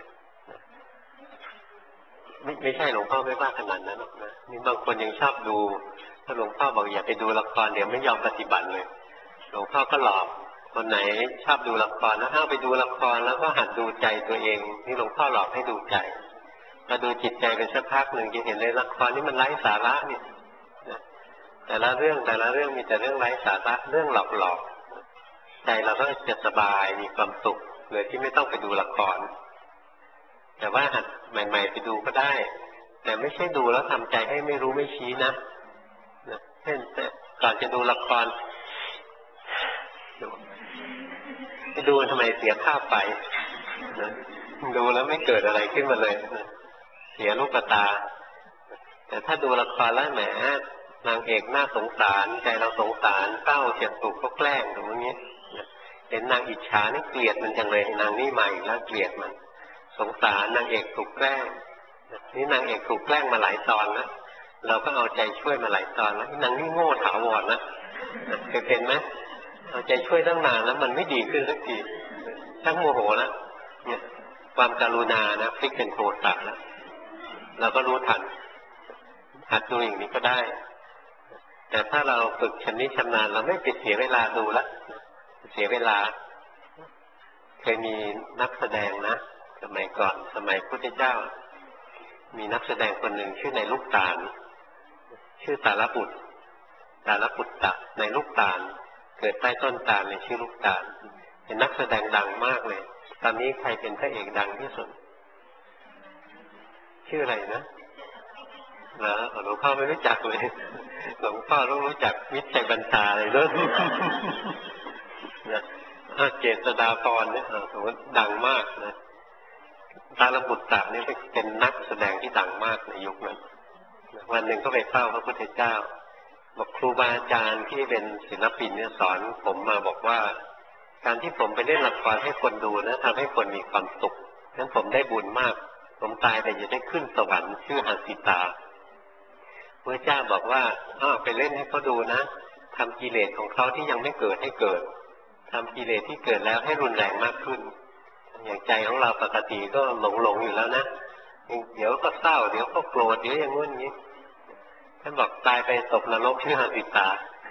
ไม่ใช่หลวงพ่อไม่ว่าขนาดนั้นหรอกนะนี่บางคนยังชอบดูถ้าหลวงพ่อบอกอย่าไปดูละครเดี๋ยวไม่ยอมปฏิบัติเลยหลวงพ่อก็หลอกคนไหนชอบดูละครแล้วถ้าไปดูละครแล้วก็หัดดูใจตัวเองนี่หลวงพ่อหลอกให้ดูใจมาดูจิตใจเป็นสักพักหนึ่งจะเห็นเลยละครนี่มันไร้สาระเนี่ยแต่ละเรื่องมีแต่เรื่องไร้สาระเรื่องหลอกใจเราก็จะสบายมีความสุขเลยที่ไม่ต้องไปดูละครแต่ว่าหัดใหม่ๆไปดูก็ได้แต่ไม่ใช่ดูแล้วทำใจให้ไม่รู้ไม่ชี้นะเช่นก่อนจะดูละครไปดูทำไมเสียค่าไฟดูแล้วไม่เกิดอะไรขึ้นมาเลยเสียลูกตาแต่ถ้าดูละครแล้วแหมนางเอกน่าสงสารใจเราสงสารเศร้าเสียถูกก็แกล้งอย่างนี้เห็นนางอิจฉานี่เกลียดมันจังเลยนางนี่ใหม่แล้วเกลียดมันสงสารนางเอกถูกแกล้งนี่นางเอกถูกแกล้งมาหลายตอนแล้วเราก็เอาใจช่วยมาหลายตอนแล้วนางนี่โง่ถาวรนะเคยเป็นไหมเอาใจช่วยตั้งนานแล้วมันไม่ดีขึ้นสักทีทั้งโมโหแล้วเนี่ยความกรุณานะพลิกเป็นโทสะแล้วเราก็รู้ทันหัดดูอย่างนี้ก็ได้แต่ถ้าเราฝึกชำนิชำนาญเราไม่ติดเสียเวลาดูละเสียเวลาเคยมีนักแสดงนะสมัยก่อนสมัยพุทธเจ้ามีนักแสดงคนหนึ่งชื่อในลูกตาลชื่อตาลบุตรตะในลูกตาลเกิดใต้ต้นตาลในชื่อลูกตาลเป็นนักแสดงดังมากเลยตอนนี้ใครเป็นพระเอกดังที่สุดชื่ออะไรนะเหรอหลวงพ่อไม่รู้จักเลยหลวงพ่อต้องรู้จักมิตรใจบัญชาเลยเนอะเจษฎาพรเนี่ยสมมติดังมากนะตาลบุตรตะนี่เป็นนักแสดงที่ดังมากในยุคนั้นวันหนึ่งก็ไปเฝ้าพระพุทธเจ้าบอกครูบาอาจารย์ที่เป็นศิลปินเนี่ยสอนผมมาบอกว่าการที่ผมไปเล่นละครให้คนดูนะทำให้คนมีความสุขงั้นผมได้บุญมากผมตายแต่จะได้ขึ้นสวรรค์ชื่อหัสสิตาพระเจ้าบอกว่าไปเล่นให้เขาดูนะทำกิเลสของเขาที่ยังไม่เกิดให้เกิดทำกิเลสที่เกิดแล้วให้รุนแรงมากขึ้นอย่างใจของเราปกติก็หลงอยู่แล้วนะเดี๋ยวก็เศร้าเดี๋ยวก็โกรธเดี๋ยวอย่างงู้นอย่างนี้ท่านบอกตายไปตกนรกชื่อหัสสิตา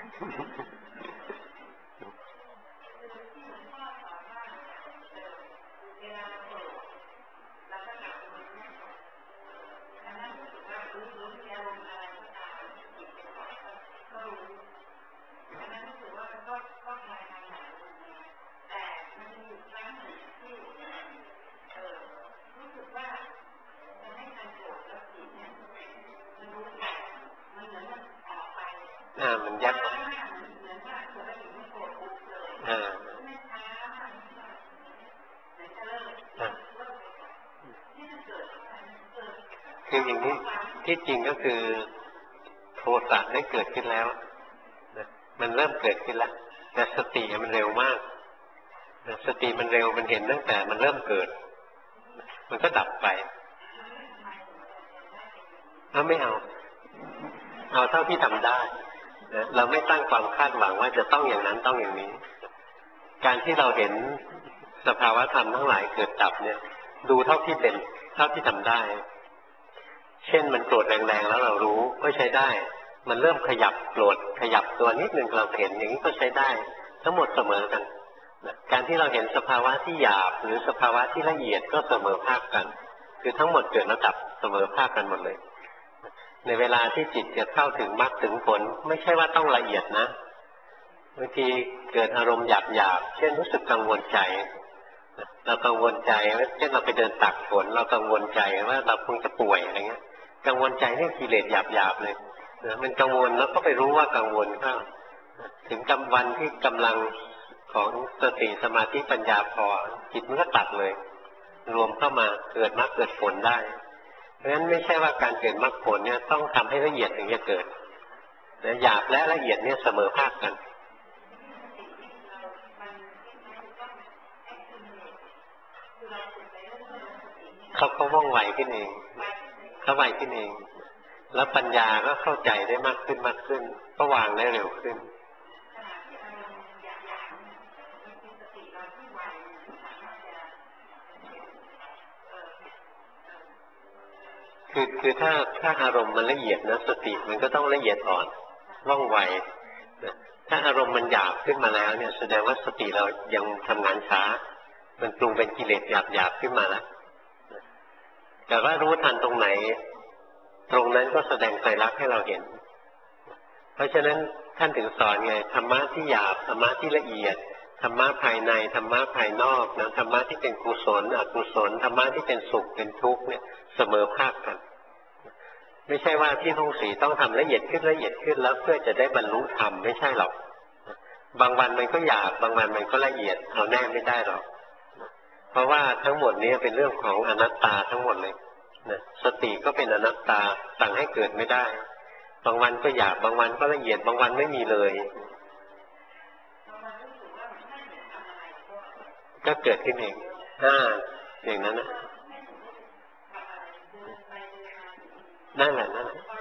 มันยัดคืออย่างนี้ที่จริงก็คือโทสะได้เกิดขึ้นแล้วมันเริ่มเกิดขึ้นแล้วแต่สติมันเร็วมากสติมันเร็วมันเห็นตั้งแต่มันเริ่มเกิดมันก็ดับไปไม่เอาเท่าที่ทำได้เราไม่ตั้งความคาดหวังว่าจะต้องอย่างนั้นต้องอย่างนี้การที่เราเห็นสภาวะธรรมทั้งหลายเกิดดับเนี่ยดูเท่าที่เป็นเท่าที่ทำได้เช่นมันโกรธแรงๆแล้วเรารู้ก็ใช้ได้มันเริ่มขยับโกรธขยับตัวนิดนึงเราเห็นอย่างนี้ก็ใช้ได้ทั้งหมดเสมอกันการที่เราเห็นสภาวะที่หยาบหรือสภาวะที่ละเอียดก็เสมอภาคกันคือทั้งหมดเกิดแล้วดับเสมอภาคกันหมดเลยในเวลาที่จิตจะเข้าถึงมรรคถึงผลไม่ใช่ว่าต้องละเอียดนะบางทีเกิดอารมณ์หยาบๆเช่นรู้สึกกังวลใจเรากังวลใจว่าเช่นเราไปเดินตากฝนเรากังวลใจว่าเราคงจะป่วยอะไรเงี้ยกังวลใจนี่กิเลสหยาบๆเลยมันกังวลแล้วก็ไปรู้ว่ากังวลเข้าถึงวันที่กำลังของสติสมาธิปัญญาพอจิตมันก็ตัดเลยรวมเข้ามาเกิดมรรคเกิดผลได้เพราะฉะนั้นไม่ใช่ว่าการเกิดมรรคผลเนี่ยต้องทำให้ละเอียดถึงจะเกิดแต่หยาบและละเอียดเนี่ยเสมอภาคกันเขาว่องไวขึ้นเองเขาไวขึ้นเองแล้วปัญญาก็เข้าใจได้มากขึ้นมากขึ้นก็วางได้เร็วขึ้นคือถ้าอารมณ์มันละเอียดนะสติมันก็ต้องละเอียดอ่อนว่องไวนะถ้าอารมณ์มันหยาบขึ้นมาแล้วเนี่ยแสดงว่าสติเรายังทำงานช้ามันปรุงเป็นกิเลสหยาบขึ้นมาแล้วแต่ว่ารู้ทันตรงไหนตรงนั้นก็แสดงไตรลักษณ์ให้เราเห็นเพราะฉะนั้นท่านถึงสอนไงธรรมะที่หยาบธรรมะที่ละเอียดธรรมะภายในธรรมะภายนอกนะธรรมะที่เป็นกุศลอกุศลธรรมะที่เป็นสุขเป็นทุกข์เนี่ยเสมอภาคกันไม่ใช่ว่าที่ทุ่งศรีต้องทำละเอียดขึ้นละเอียดขึ้นแล้วเพื่อจะได้บรรลุธรรมไม่ใช่หรอกบางวันมันก็หยาบบางวันมันก็ละเอียดเอาแน่ไม่ได้หรอกเพราะว่าทั้งหมดนี้เป็นเรื่องของอนัตตาทั้งหมดเลยนะสติก็เป็นอนัตตาสั่งให้เกิดไม่ได้บางวันก็หยาบบางวันก็ละเอียดบางวันไม่มีเลยก็เกิดขึ้นเองอย่างนั้นนะนั่นแหละ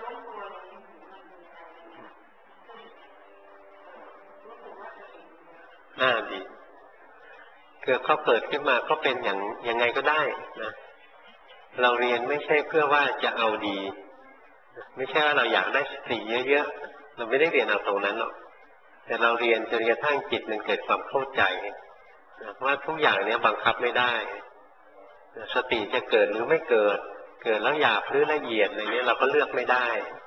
ดีเกิดเขาเปิดขึ้นมาก็เป็นอย่างยังไงก็ได้นะเราเรียนไม่ใช่เพื่อว่าจะเอาดีไม่ใช่ว่าเราอยากได้สติเยอะๆเราไม่ได้เรียนเอาตรงนั้นหรอกแต่เราเรียนจนกระทั่งจิตมันเกิดความเข้าใจว่าทุกอย่างเนี้ยบังคับไม่ได้สติจะเกิดหรือไม่เกิดเกิดแล้วหยาบหรือละเอียดอะไรเนี้ยเราก็เลือกไม่ได้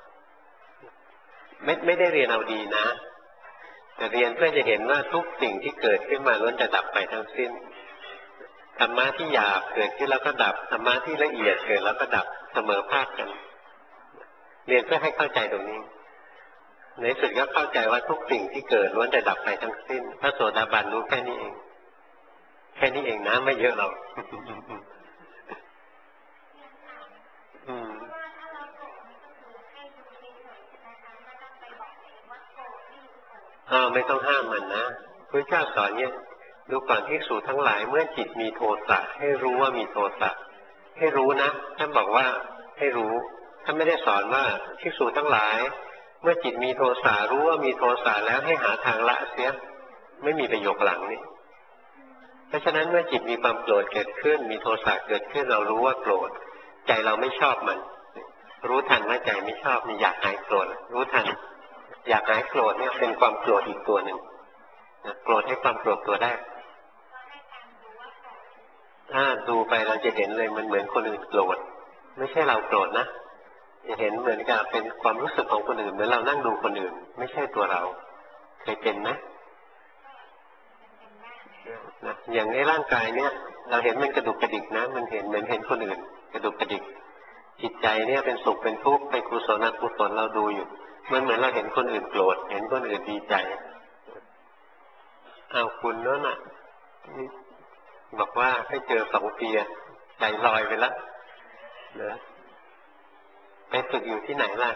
ไม่ได้เรียนเอาดีนะแต่เรียนเพื่อจะเห็นว่าทุกสิ่งที่เกิดขึ้นมาล้วนจะดับไปทั้งสิ้นธรรมะที่หยาบเกิดขึ้นแล้วก็ดับธรรมะที่ละเอียดเกิดแล้วก็ดับเสมอภาคกันเรียนเพื่อให้เข้าใจตรงนี้ในสุดก็เข้าใจว่าทุกสิ่งที่เกิดล้วนจะดับไปทั้งสิ้นพระโสดาบันรู้แค่นี้เองนะไม่เยอะหรอกไม่ต้องห้ามมันนะพระเจ้าสอนเนี่ยดูก่อนภิกษุทั้งหลายเมื่อจิตมีโทสะให้รู้ว่ามีโทสะให้รู้นะท่านบอกว่าให้รู้ท่านไม่ได้สอนว่าภิกษุทั้งหลายเมื่อจิตมีโทสะรู้ว่ามีโทสะแล้วให้หาทางละเสียไม่มีประโยคหลังนี้เพราะฉะนั้นเมื่อจิตมีความโกรธเกิดขึ้นมีโทสะเกิดขึ้นเรารู้ว่าโกรธใจเราไม่ชอบมันรู้ทันว่าใจไม่ชอบมันอยากหายโกรธรู้ทันอยากหายโกรธเนี่ยเป็นความโกรธอีกตัวหนึ่งโกรธให้ความโกรธตัวแรกถ้าดูไปเราจะเห็นเลยมันเหมือนคนอื่นโกรธไม่ใช่เราโกรธนะจะเห็นเหมือนกับเป็นความรู้สึกของคนอื่นเหมือนเรานั่งดูคนอื่นไม่ใช่ตัวเราเคยเป็นไหมนะอย่างในร่างกายเนี่ยเราเห็นมันกระดุกกระดิกนะมันเห็นเหมือนเห็นคนอื่นกระดุกกระดิกจิตใจเนี่ยเป็นสุขเป็นทุกข์เป็นกุศลอกุศลเราดูอยู่มันเหมือนเราเห็นคนอื่นโกรธเห็นคนอื่นดีใจเอาคุณนั่นน่ะบอกว่าให้เจอ2 ปีใจลอยไปแล้วเนอะไปฝึกอยู่ที่ไหนล่ะ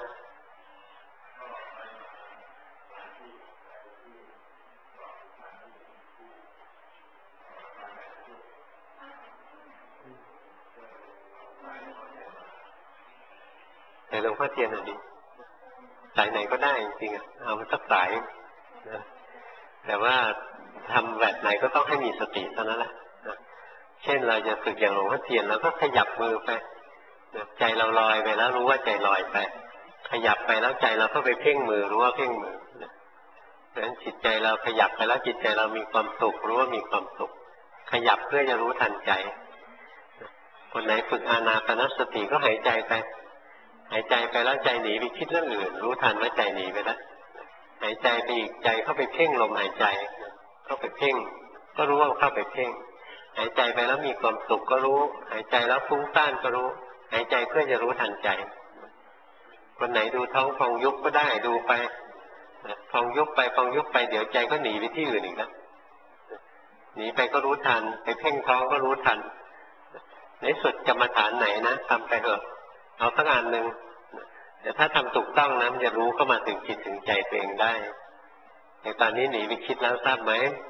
แต่หลวงพ่อเทียนดิสายไหนก็ได้จริงๆเอาสักสายนะแต่ว่าทำแบบไหนก็ต้องให้มีสติเท่านั้นแหละนะเช่นเราจะฝึกอย่างหลวงพ่อเทียนเราก็ขยับมือไปนะใจเราลอยไปแล้วรู้ว่าใจลอยไปขยับไปแล้วใจเราก็ไปเพ่งมือรู้ว่าเพ่งมือนะดังนั้นจิตใจเราขยับไปแล้วจิตใจเรามีความสุขรู้ว่ามีความสุขขยับเพื่อจะรู้ทันใจคนไหนฝึกอานาปานสติก็หายใจไปหายใจไปแล้วใจหนีไปคิดเรื่องอื่นรู้ทันว่าใจหนีไปแล้วหายใจไปอีกใจเข้าไปเพ่งลมหายใจเข้าไปเพ่งก็รู้ว่าเข้าไปเพ่งหายใจไปแล้วมีความสุขก็รู้หายใจแล้วฟุ้งซ่านก็รู้หายใจเพื่อจะรู้ทันใจคนไหนดูท้องพองยุบก็ได้ดูไปพองยุบไปพองยุบไปเดี๋ยวใจก็หนีไปที่อื่นอีกแล้วหนีไปก็รู้ทันไปเพ่งท้องก็รู้ทันในสุดกรรมฐานไหนนะทำไปเถอะเอาสักอันหนึ่งแต่ถ้าทำถูกต้องนะมันจะรู้เข้ามาถึงจิตถึงใจตัวเองได้ในตอนนี้หนีไปคิดแล้วทราบไหม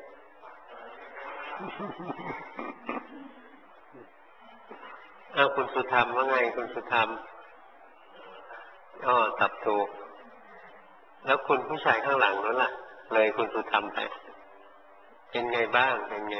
เอาคุณสุธรรมว่าไงคุณสุธรรมตอบถูกแล้วคุณผู้ชายข้างหลังนั่นล่ะเลยคุณสุธรรมไปเป็นไงบ้างเป็นไง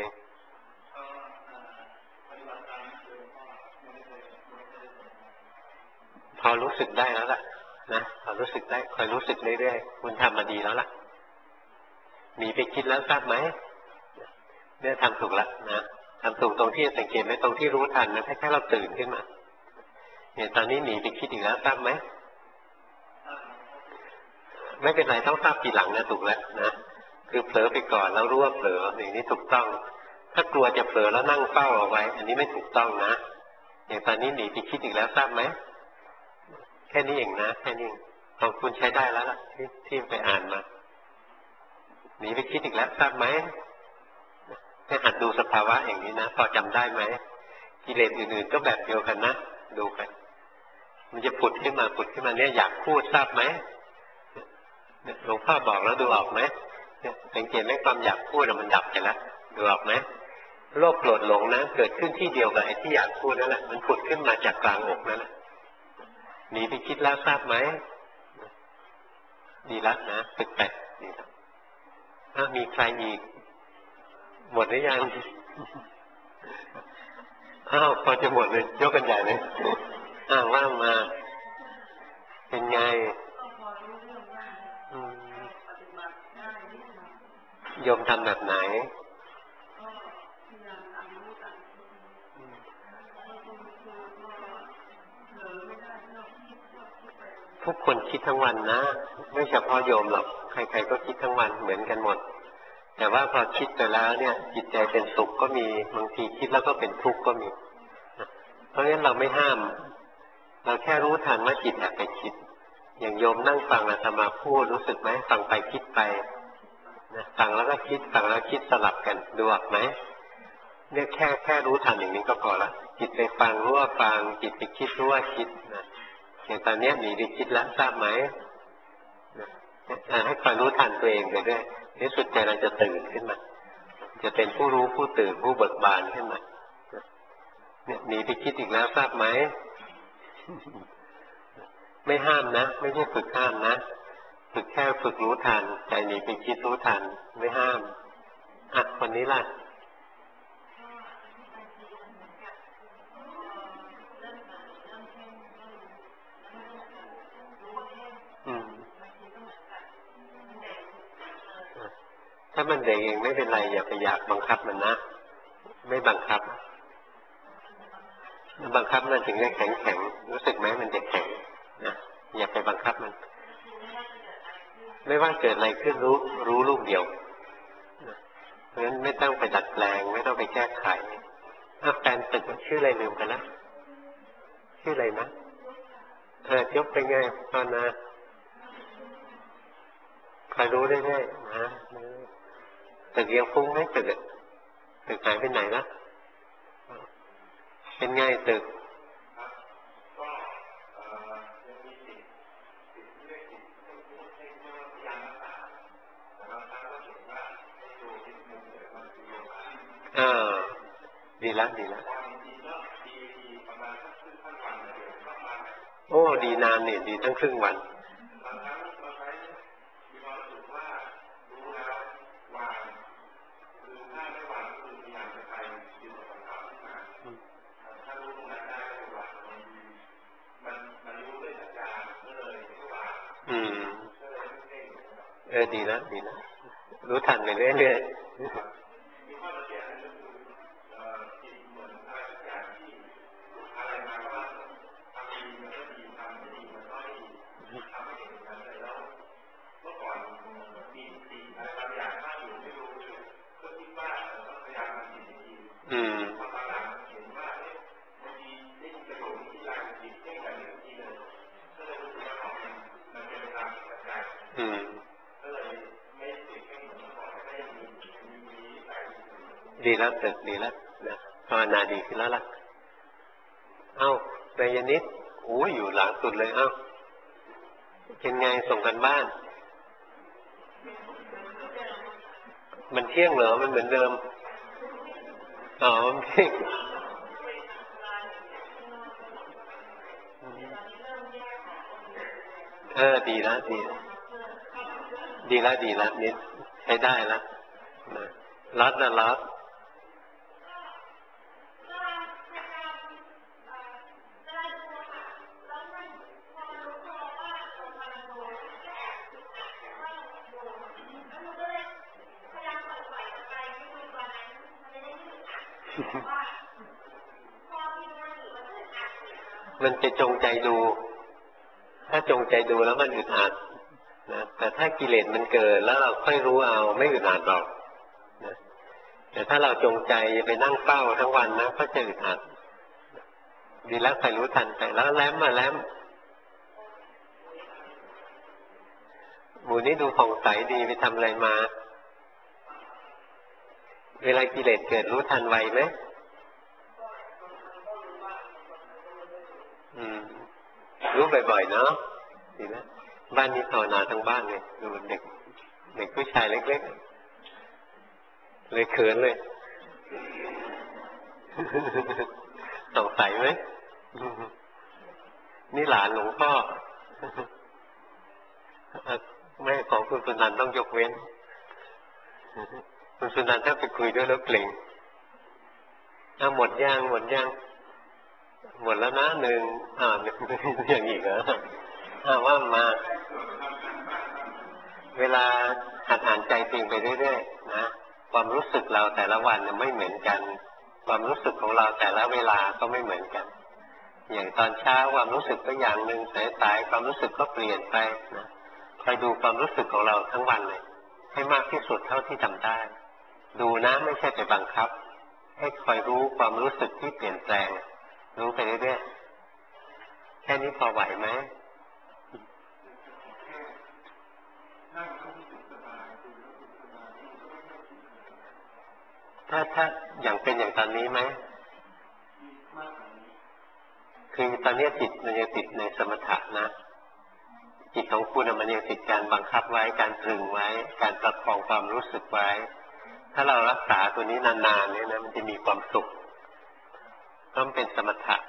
พอรู้สึกได้แล้วล่ะนะพอรู้สึกได้คอยรู้สึกเรื่อยๆคุณทำมาดีแล้วล่ะหนีไปคิดแล้วทราบไหมเนี่ยทำถูกแล้วนะทำถูกตรงที่สังเกตไหมตรงที่รู้ทันนะแค่เราตื่นขึ้นมาเนี่ยตอนนี้หนีไปคิดอีกแล้วทราบไหมไม่เป็นไรต้องทราบทีหลังนะถูกแล้วนะคือเผลอไปก่อนแล้วรู้ว่าเผลออย่างนี้ถูกต้องถ้ากลัวจะเผลอแล้วนั่งเฝ้าเอาไว้อันนี้ไม่ถูกต้องนะอย่างตอนนี้หนีไปคิดอีกแล้วทราบไหมแค่นี้เองนะแค่นี้ของคุณใช้ได้แล้วล่ะที่ไปอ่านมาหนีไปคิดอีกแล้วทราบไหมให้หัดดูสภาวะอย่างนี้นะพอจำได้ไหมกิเลสอื่นๆก็แบบเดียวกันนะดูไปมันจะผุดขึ้นมาเนี่ยอยากพูดทราบไหมหลวงพ่อบอกแล้วดูออกไหมสังเกตไหมความอยากพูดมันดับไปแล้วดูออกไหมโลภโกรธหลงนะเกิดขึ้นที่เดียวกับไอ้ที่อยากพูดนั่นแหละมันผุดขึ้นมาจากกลางอกนั่นแหละหนีไปคิดแล้วทราบไหมดีแล้วนะฝึกไปดีแล้วถ้ามีใครอีกหมดหรือยังพอจะหมดเลยยกกันใหญ่เลยว่างมาเป็นไงโยมทำแบบไหนทุกคนคิดทั้งวันนะไม่เฉพาะโยมหรอกใครๆก็คิดทั้งวันเหมือนกันหมดแต่ว่าพอคิดไปแล้วเนี่ยจิตใจเป็นสุขก็มีบางทีคิดแล้วก็เป็นทุกข์ก็มีเพราะฉะนั้นเราไม่ห้ามเราแค่รู้ทันว่าจิตแอบไปคิดอย่างโยมนั่งฟังอาตมาพูดรู้สึกไหมฟังไปคิดไปฟังแล้วก็คิดฟังแล้วคิดสลับกันดูออกไหมเนี่ยแค่รู้ทันอย่างนี้ก็พอละจิตไปฟังรู้ว่าฟังจิตไปคิดรู้ว่าคิดนะอย่างตอนนี้หนีไปคิดแล้วทราบไหมให้คอยรู้ทันตัวเองไปด้วยในสุดใจเราจะตื่นขึ้นมาจะเป็นผู้รู้ผู้ตื่นผู้เบิกบานขึ้นมาเนี่ยหนีไปคิดอีกแล้วทราบไหมไม่ห้ามนะไม่ใช่ฝึกห้ามนะฝึกแค่ฝึกรู้ทันใจหนีไปคิดรู้ทันไม่ห้ามคนนี้ล่ะถ้ามันเด็กเองไม่เป็นไรอย่าไปอยากบังคับมันนะไม่บังคับบังคับมันถึงจะแข็งรู้สึกไหมมันจะแข็งนะอย่าไปบังคับมันไม่ว่าเกิดอะไรขึ้นรู้ลูกเดียวเพราะฉะนั้นไม่ต้องไปดัดแปลงไม่ต้องไปแก้ไขแฟนตึกชื่ออะไรลืมไปแล้วชื่ออะไรนะยกไปไงตอนนะใครรู้ได้ไงนะตึกยังฟุ้งไหมตึกหายไปไหนละเป็นไงตึกดีแล้วโอ้ดีนานนี่ดีตั้งครึ่งวันดีแล้วรู้ทันไปเรื่อยดีแล้วตึกดีแล้วนะภาวนาดีขึ้นแล้วล่ะเอ้าเรยนิดโอ้ยอยู่หลังสุดเลยเอ้าเป็นไงส่งกันบ้านมันเที่ยงเหรอมันเหมือนเดิมอ๋อมันเที่ยงดีแล้วดีดีแล้วดีแล้วนิดใช้ได้แล้วล็อตนะล็อตมันจะจงใจดูถ้าจงใจดูแล้วมันอึดอัดนะแต่ถ้ากิเลสมันเกิดแล้วเราค่อยรู้เอาไม่อึดอัดหรอกนะแต่ถ้าเราจงใจไปนั่งเฝ้าทั้งวันนะก็จะอึดอัดดีแล้วใครรู้ทันไปแล้วแล้มมาแล้มหมูนี้ดูผ่องใสดีไปทำอะไรมาเวลากิเลสเกิดรู้ทันไวไหมรู้บ่อยๆเนาะดีนะบ้านนี้ภาวนาทั้งบ้านเลยดูเด็กเด็กผู้ชายเล็กๆเลยเขินเลยสงสัยไหมนี่หลานหลวงพ่อแม่ของคุณสุนันท์ต้องยกเว้นคุณสุนันท์ถ้าไปคุยด้วยแล้วเกรงหมดย่างหมดย่างหมดแล้วนะหนึ่งอย่างอีกเหรอว่ามาเวลาหัดอ่านใจจริงไปเรื่อยๆนะความรู้สึกเราแต่ละวันไม่เหมือนกันความรู้สึกของเราแต่ละเวลาก็ไม่เหมือนกันอย่างตอนเช้าความรู้สึกก็อย่างหนึ่งสายๆความรู้สึกก็เปลี่ยนไปนะคอยดูความรู้สึกของเราทั้งวันเลยให้มากที่สุดเท่าที่ทำได้ดูนะไม่ใช่ไปบังคับให้คอยรู้ความรู้สึกที่เปลี่ยนแปลงรู้ไปเรื่อยๆแค่นี้พอไหวไหมถ้าอย่างเป็นอย่างตอนนี้ไหมคือตอนนี้จิตมันยังติดในสมถะนะจิตของคุณมันยังติดการบังคับไว้การตรึงไว้การประคองความรู้สึกไว้ถ้าเรารักษาตัวนี้นานๆเนี่ยนะมันจะมีความสุขต้องเป็นสมถะ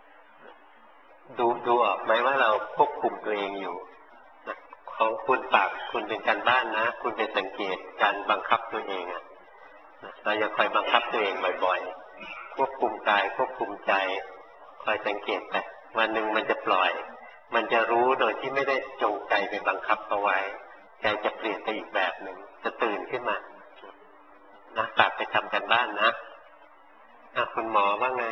ดูออกไหมว่าเราควบคุมตัวเองอยู่ของคุณปากคุณเป็นการบ้านนะคุณไปสังเกตการบังคับตัวเองเราอย่าคอยบังคับตัวเองบ่อยๆควบคุมกายควบคุมใจคอยสังเกตไปวันหนึ่งมันจะปล่อยมันจะรู้โดยที่ไม่ได้จงใจไปบังคับเอาไว้ใจจะเปลี่ยนไปอีกแบบหนึ่งจะตื่นขึ้นมานะกลับไปทำกันบ้านนะคุณหมอว่าไง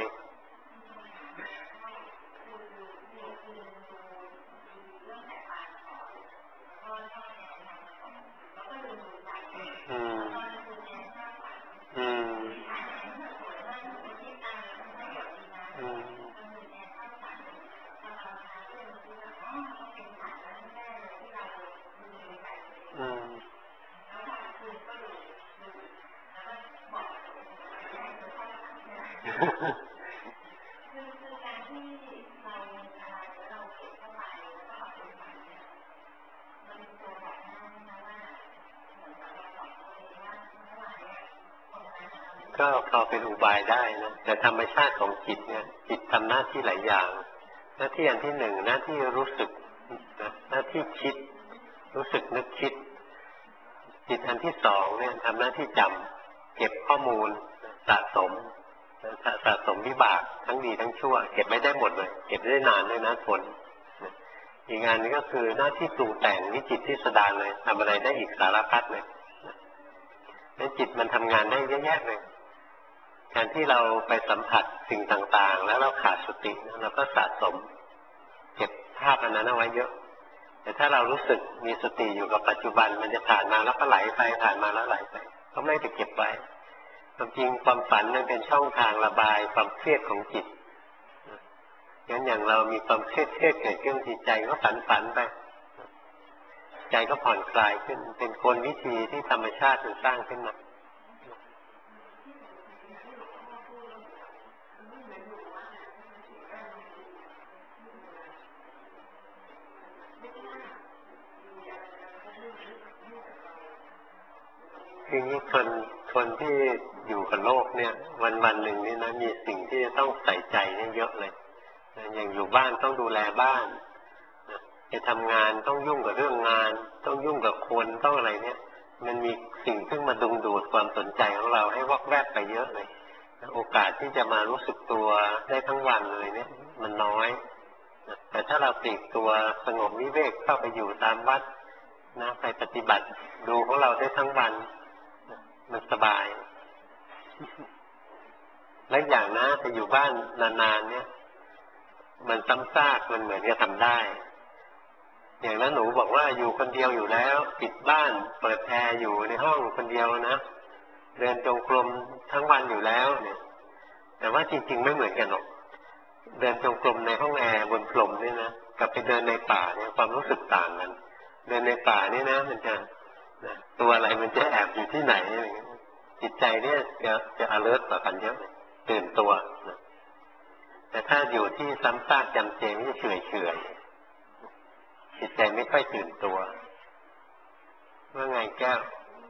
ก็พอเป็นอุบายได้นะแต่ธรรมชาติของจิตเนี่ยจิตทำหน้าที่หลายอย่างหน้าที่อันที่หนึ่งหน้าที่รู้สึกหน้าที่คิดรู้สึกนึกคิดจิตอันที่สองเนี่ยทำหน้าที่จำเก็บข้อมูลสะสมวิบากทั้งดีทั้งชั่วเก็บไม่ได้หมดเลยเก็บได้นานด้วยนะผลอีกงานนึงก็คือหน้าที่ปรุงแต่งวิจิตรพิสดารเลยทำอะไรได้อีกสารพัดเลยแล้วจิตมันทำงานได้เยอะแยะเลยการที่เราไปสัมผัสสิ่งต่างๆแล้วเราขาดสติเราก็สะสมเก็บภาพอันนั้นเอาไว้เยอะแต่ถ้าเรารู้สึกมีสติอยู่กับปัจจุบันมันจะผ่านมาแล้วก็ไหลไปผ่านมาแล้วไหลไปก็ไม่ได้เก็บไว้ความจริงความฝันมันเป็นช่องทางระบายความเครียดของจิตงั้นอย่างเรามีความเครียดเกิดขึ้นจิตใจก็ฝันไปใจก็ผ่อนคลายขึ้นเป็นกลวิธีที่ธรรมชาติมันสร้างขึ้นมาทีนี้คนที่อยู่กับโลกเนี่ยวันหนึ่งนี่นะมีสิ่งที่จะต้องใส่ใจเนี่ยเยอะเลยอย่างอยู่บ้านต้องดูแลบ้านจะทำงานต้องยุ่งกับเรื่องงานต้องยุ่งกับคนต้องอะไรเนี่ยมันมีสิ่งซึ่งมาดึงดูดความสนใจของเราให้วอกแวกไปเยอะเลยโอกาสที่จะมารู้สึกตัวได้ทั้งวันเลยเนี่ยมันน้อยแต่ถ้าเราปลีกตัวสงบวิเวกเข้าไปอยู่ตามวัดนะไปปฏิบัติดูของเราได้ทั้งวันมันสบายและอย่างนะจะอยู่บ้านนานๆเนี่ยมันซ้ำซากมันเหมือนจะทำได้อย่างนั้นหนูบอกว่าอยู่คนเดียวอยู่แล้วปิดบ้านเปิดแอร์อยู่ในห้องคนเดียวนะเดินจงกรมทั้งวันอยู่แล้วเนี่ยแต่ว่าจริงๆไม่เหมือนกันหรอกเดินจงกรมในห้องแอร์บนพรมนี่นะกับไปเดินในป่าเนี่ยความรู้สึกต่างกันเดินในป่านี่นะมันจะตัวอะไรมันจะแอบอยู่ที่ไหนอะไรอย่างเงี้ยจิตใจเนี่ยจะ alert กว่ากันเยอะตื่นตัวนะแต่ถ้าอยู่ที่ซ้ำซากจำเจมันจะเฉยๆจิตใจไม่ค่อยตื่นตัวว่าไงแก้ว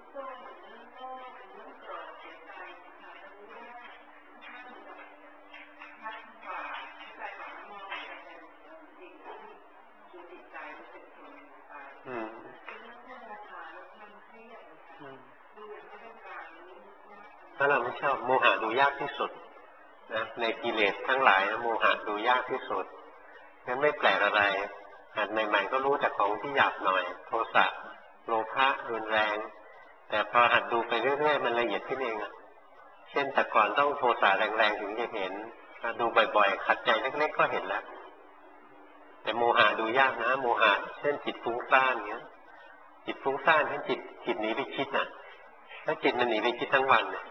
ถ้าเราไม่ชอบโมหะดูยากที่สุดนะในกิเลสทั้งหลายโมหะดูยากที่สุดงั้นไม่แปลกอะไรหัดใหม่ๆก็รู้แต่ของที่หยาบหน่อยโทสะโลภะรุนแรงแต่พอหัดดูไปเรื่อยๆมันละเอียดขึ้นเองเช่นแต่ก่อนต้องโทสะแรงๆถึงจะเห็นดูบ่อยๆขัดใจเล็กๆก็เห็นแล้วแต่โมหะดูยากนะโมหะเช่นจิตฟุ้งซ่านเงี้ยจิตฟุ้งซ่านเช่นจิตหนีไปคิดน่ะถ้าจิตมันหนีไปคิดทั้งวันเนี่ย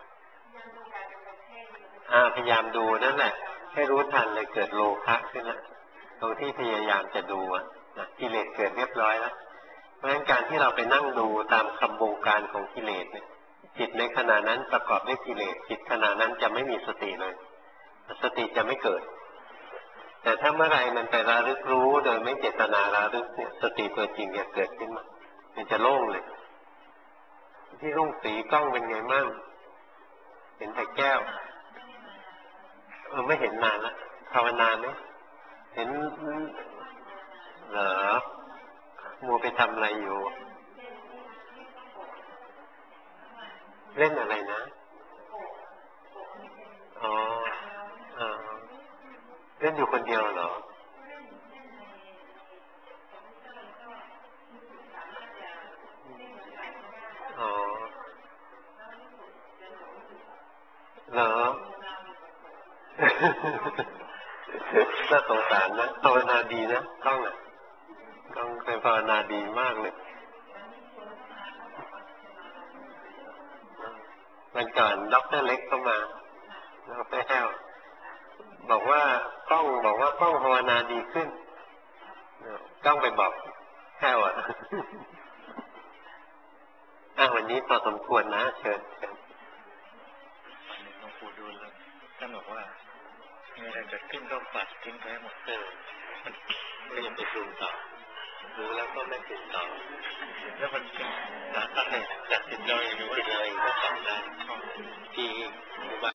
พยายามดูนั่นแหละให้รู้ทันเลยเกิดโลภะขึ้นแล้วตรงที่พยายามจะดูกิเลสเกิดเรียบร้อยแล้วเพราะฉะนั้นการที่เราไปนั่งดูตามคำบงการของกิเลสเนี่ยจิตในขณะนั้นประกอบด้วยกิเลสจิตขณะนั้นจะไม่มีสติเลยสติจะไม่เกิดแต่ถ้าเมื่อไรมันไประลึกรู้โดยไม่เจตนาระลึกเนี่ยสติตัวจริงจะเกิดขึ้นมามันจะโล่งเลยที่รุ่งสีกล้องเป็นไงมั่งเห็นแต่แก้วไม่เห็นนานละภาวนาไหมเห็นเหรอมัวไปทำอะไรอยู่เล่นอะไรนะอ๋อเล่นอยู่คนเดียวเหรออ๋อเหรอน่าสงสารนะภาวนาดีนะต้องเป็นภาวนาดีมากเลยวันก่อนด็อกเตอร์เล็กเข้ามาด็อกเตอร์แห้วบอกว่ากล้องภาวนาดีขึ้นกล้องไปบอกแห้ววันนี้พอสมควรนะเชิญหลวงปู่ดูลท่านบอกว่ามีอะไรเกิดขึ้นก็ปัดทิ้งไปหมดไม่ยังไปปรุงต่อรู้แล้วก็ไม่ปรุงต่อแล้วมันตัดสินเลยหรือว่าติดเลยก็ทำได้ที่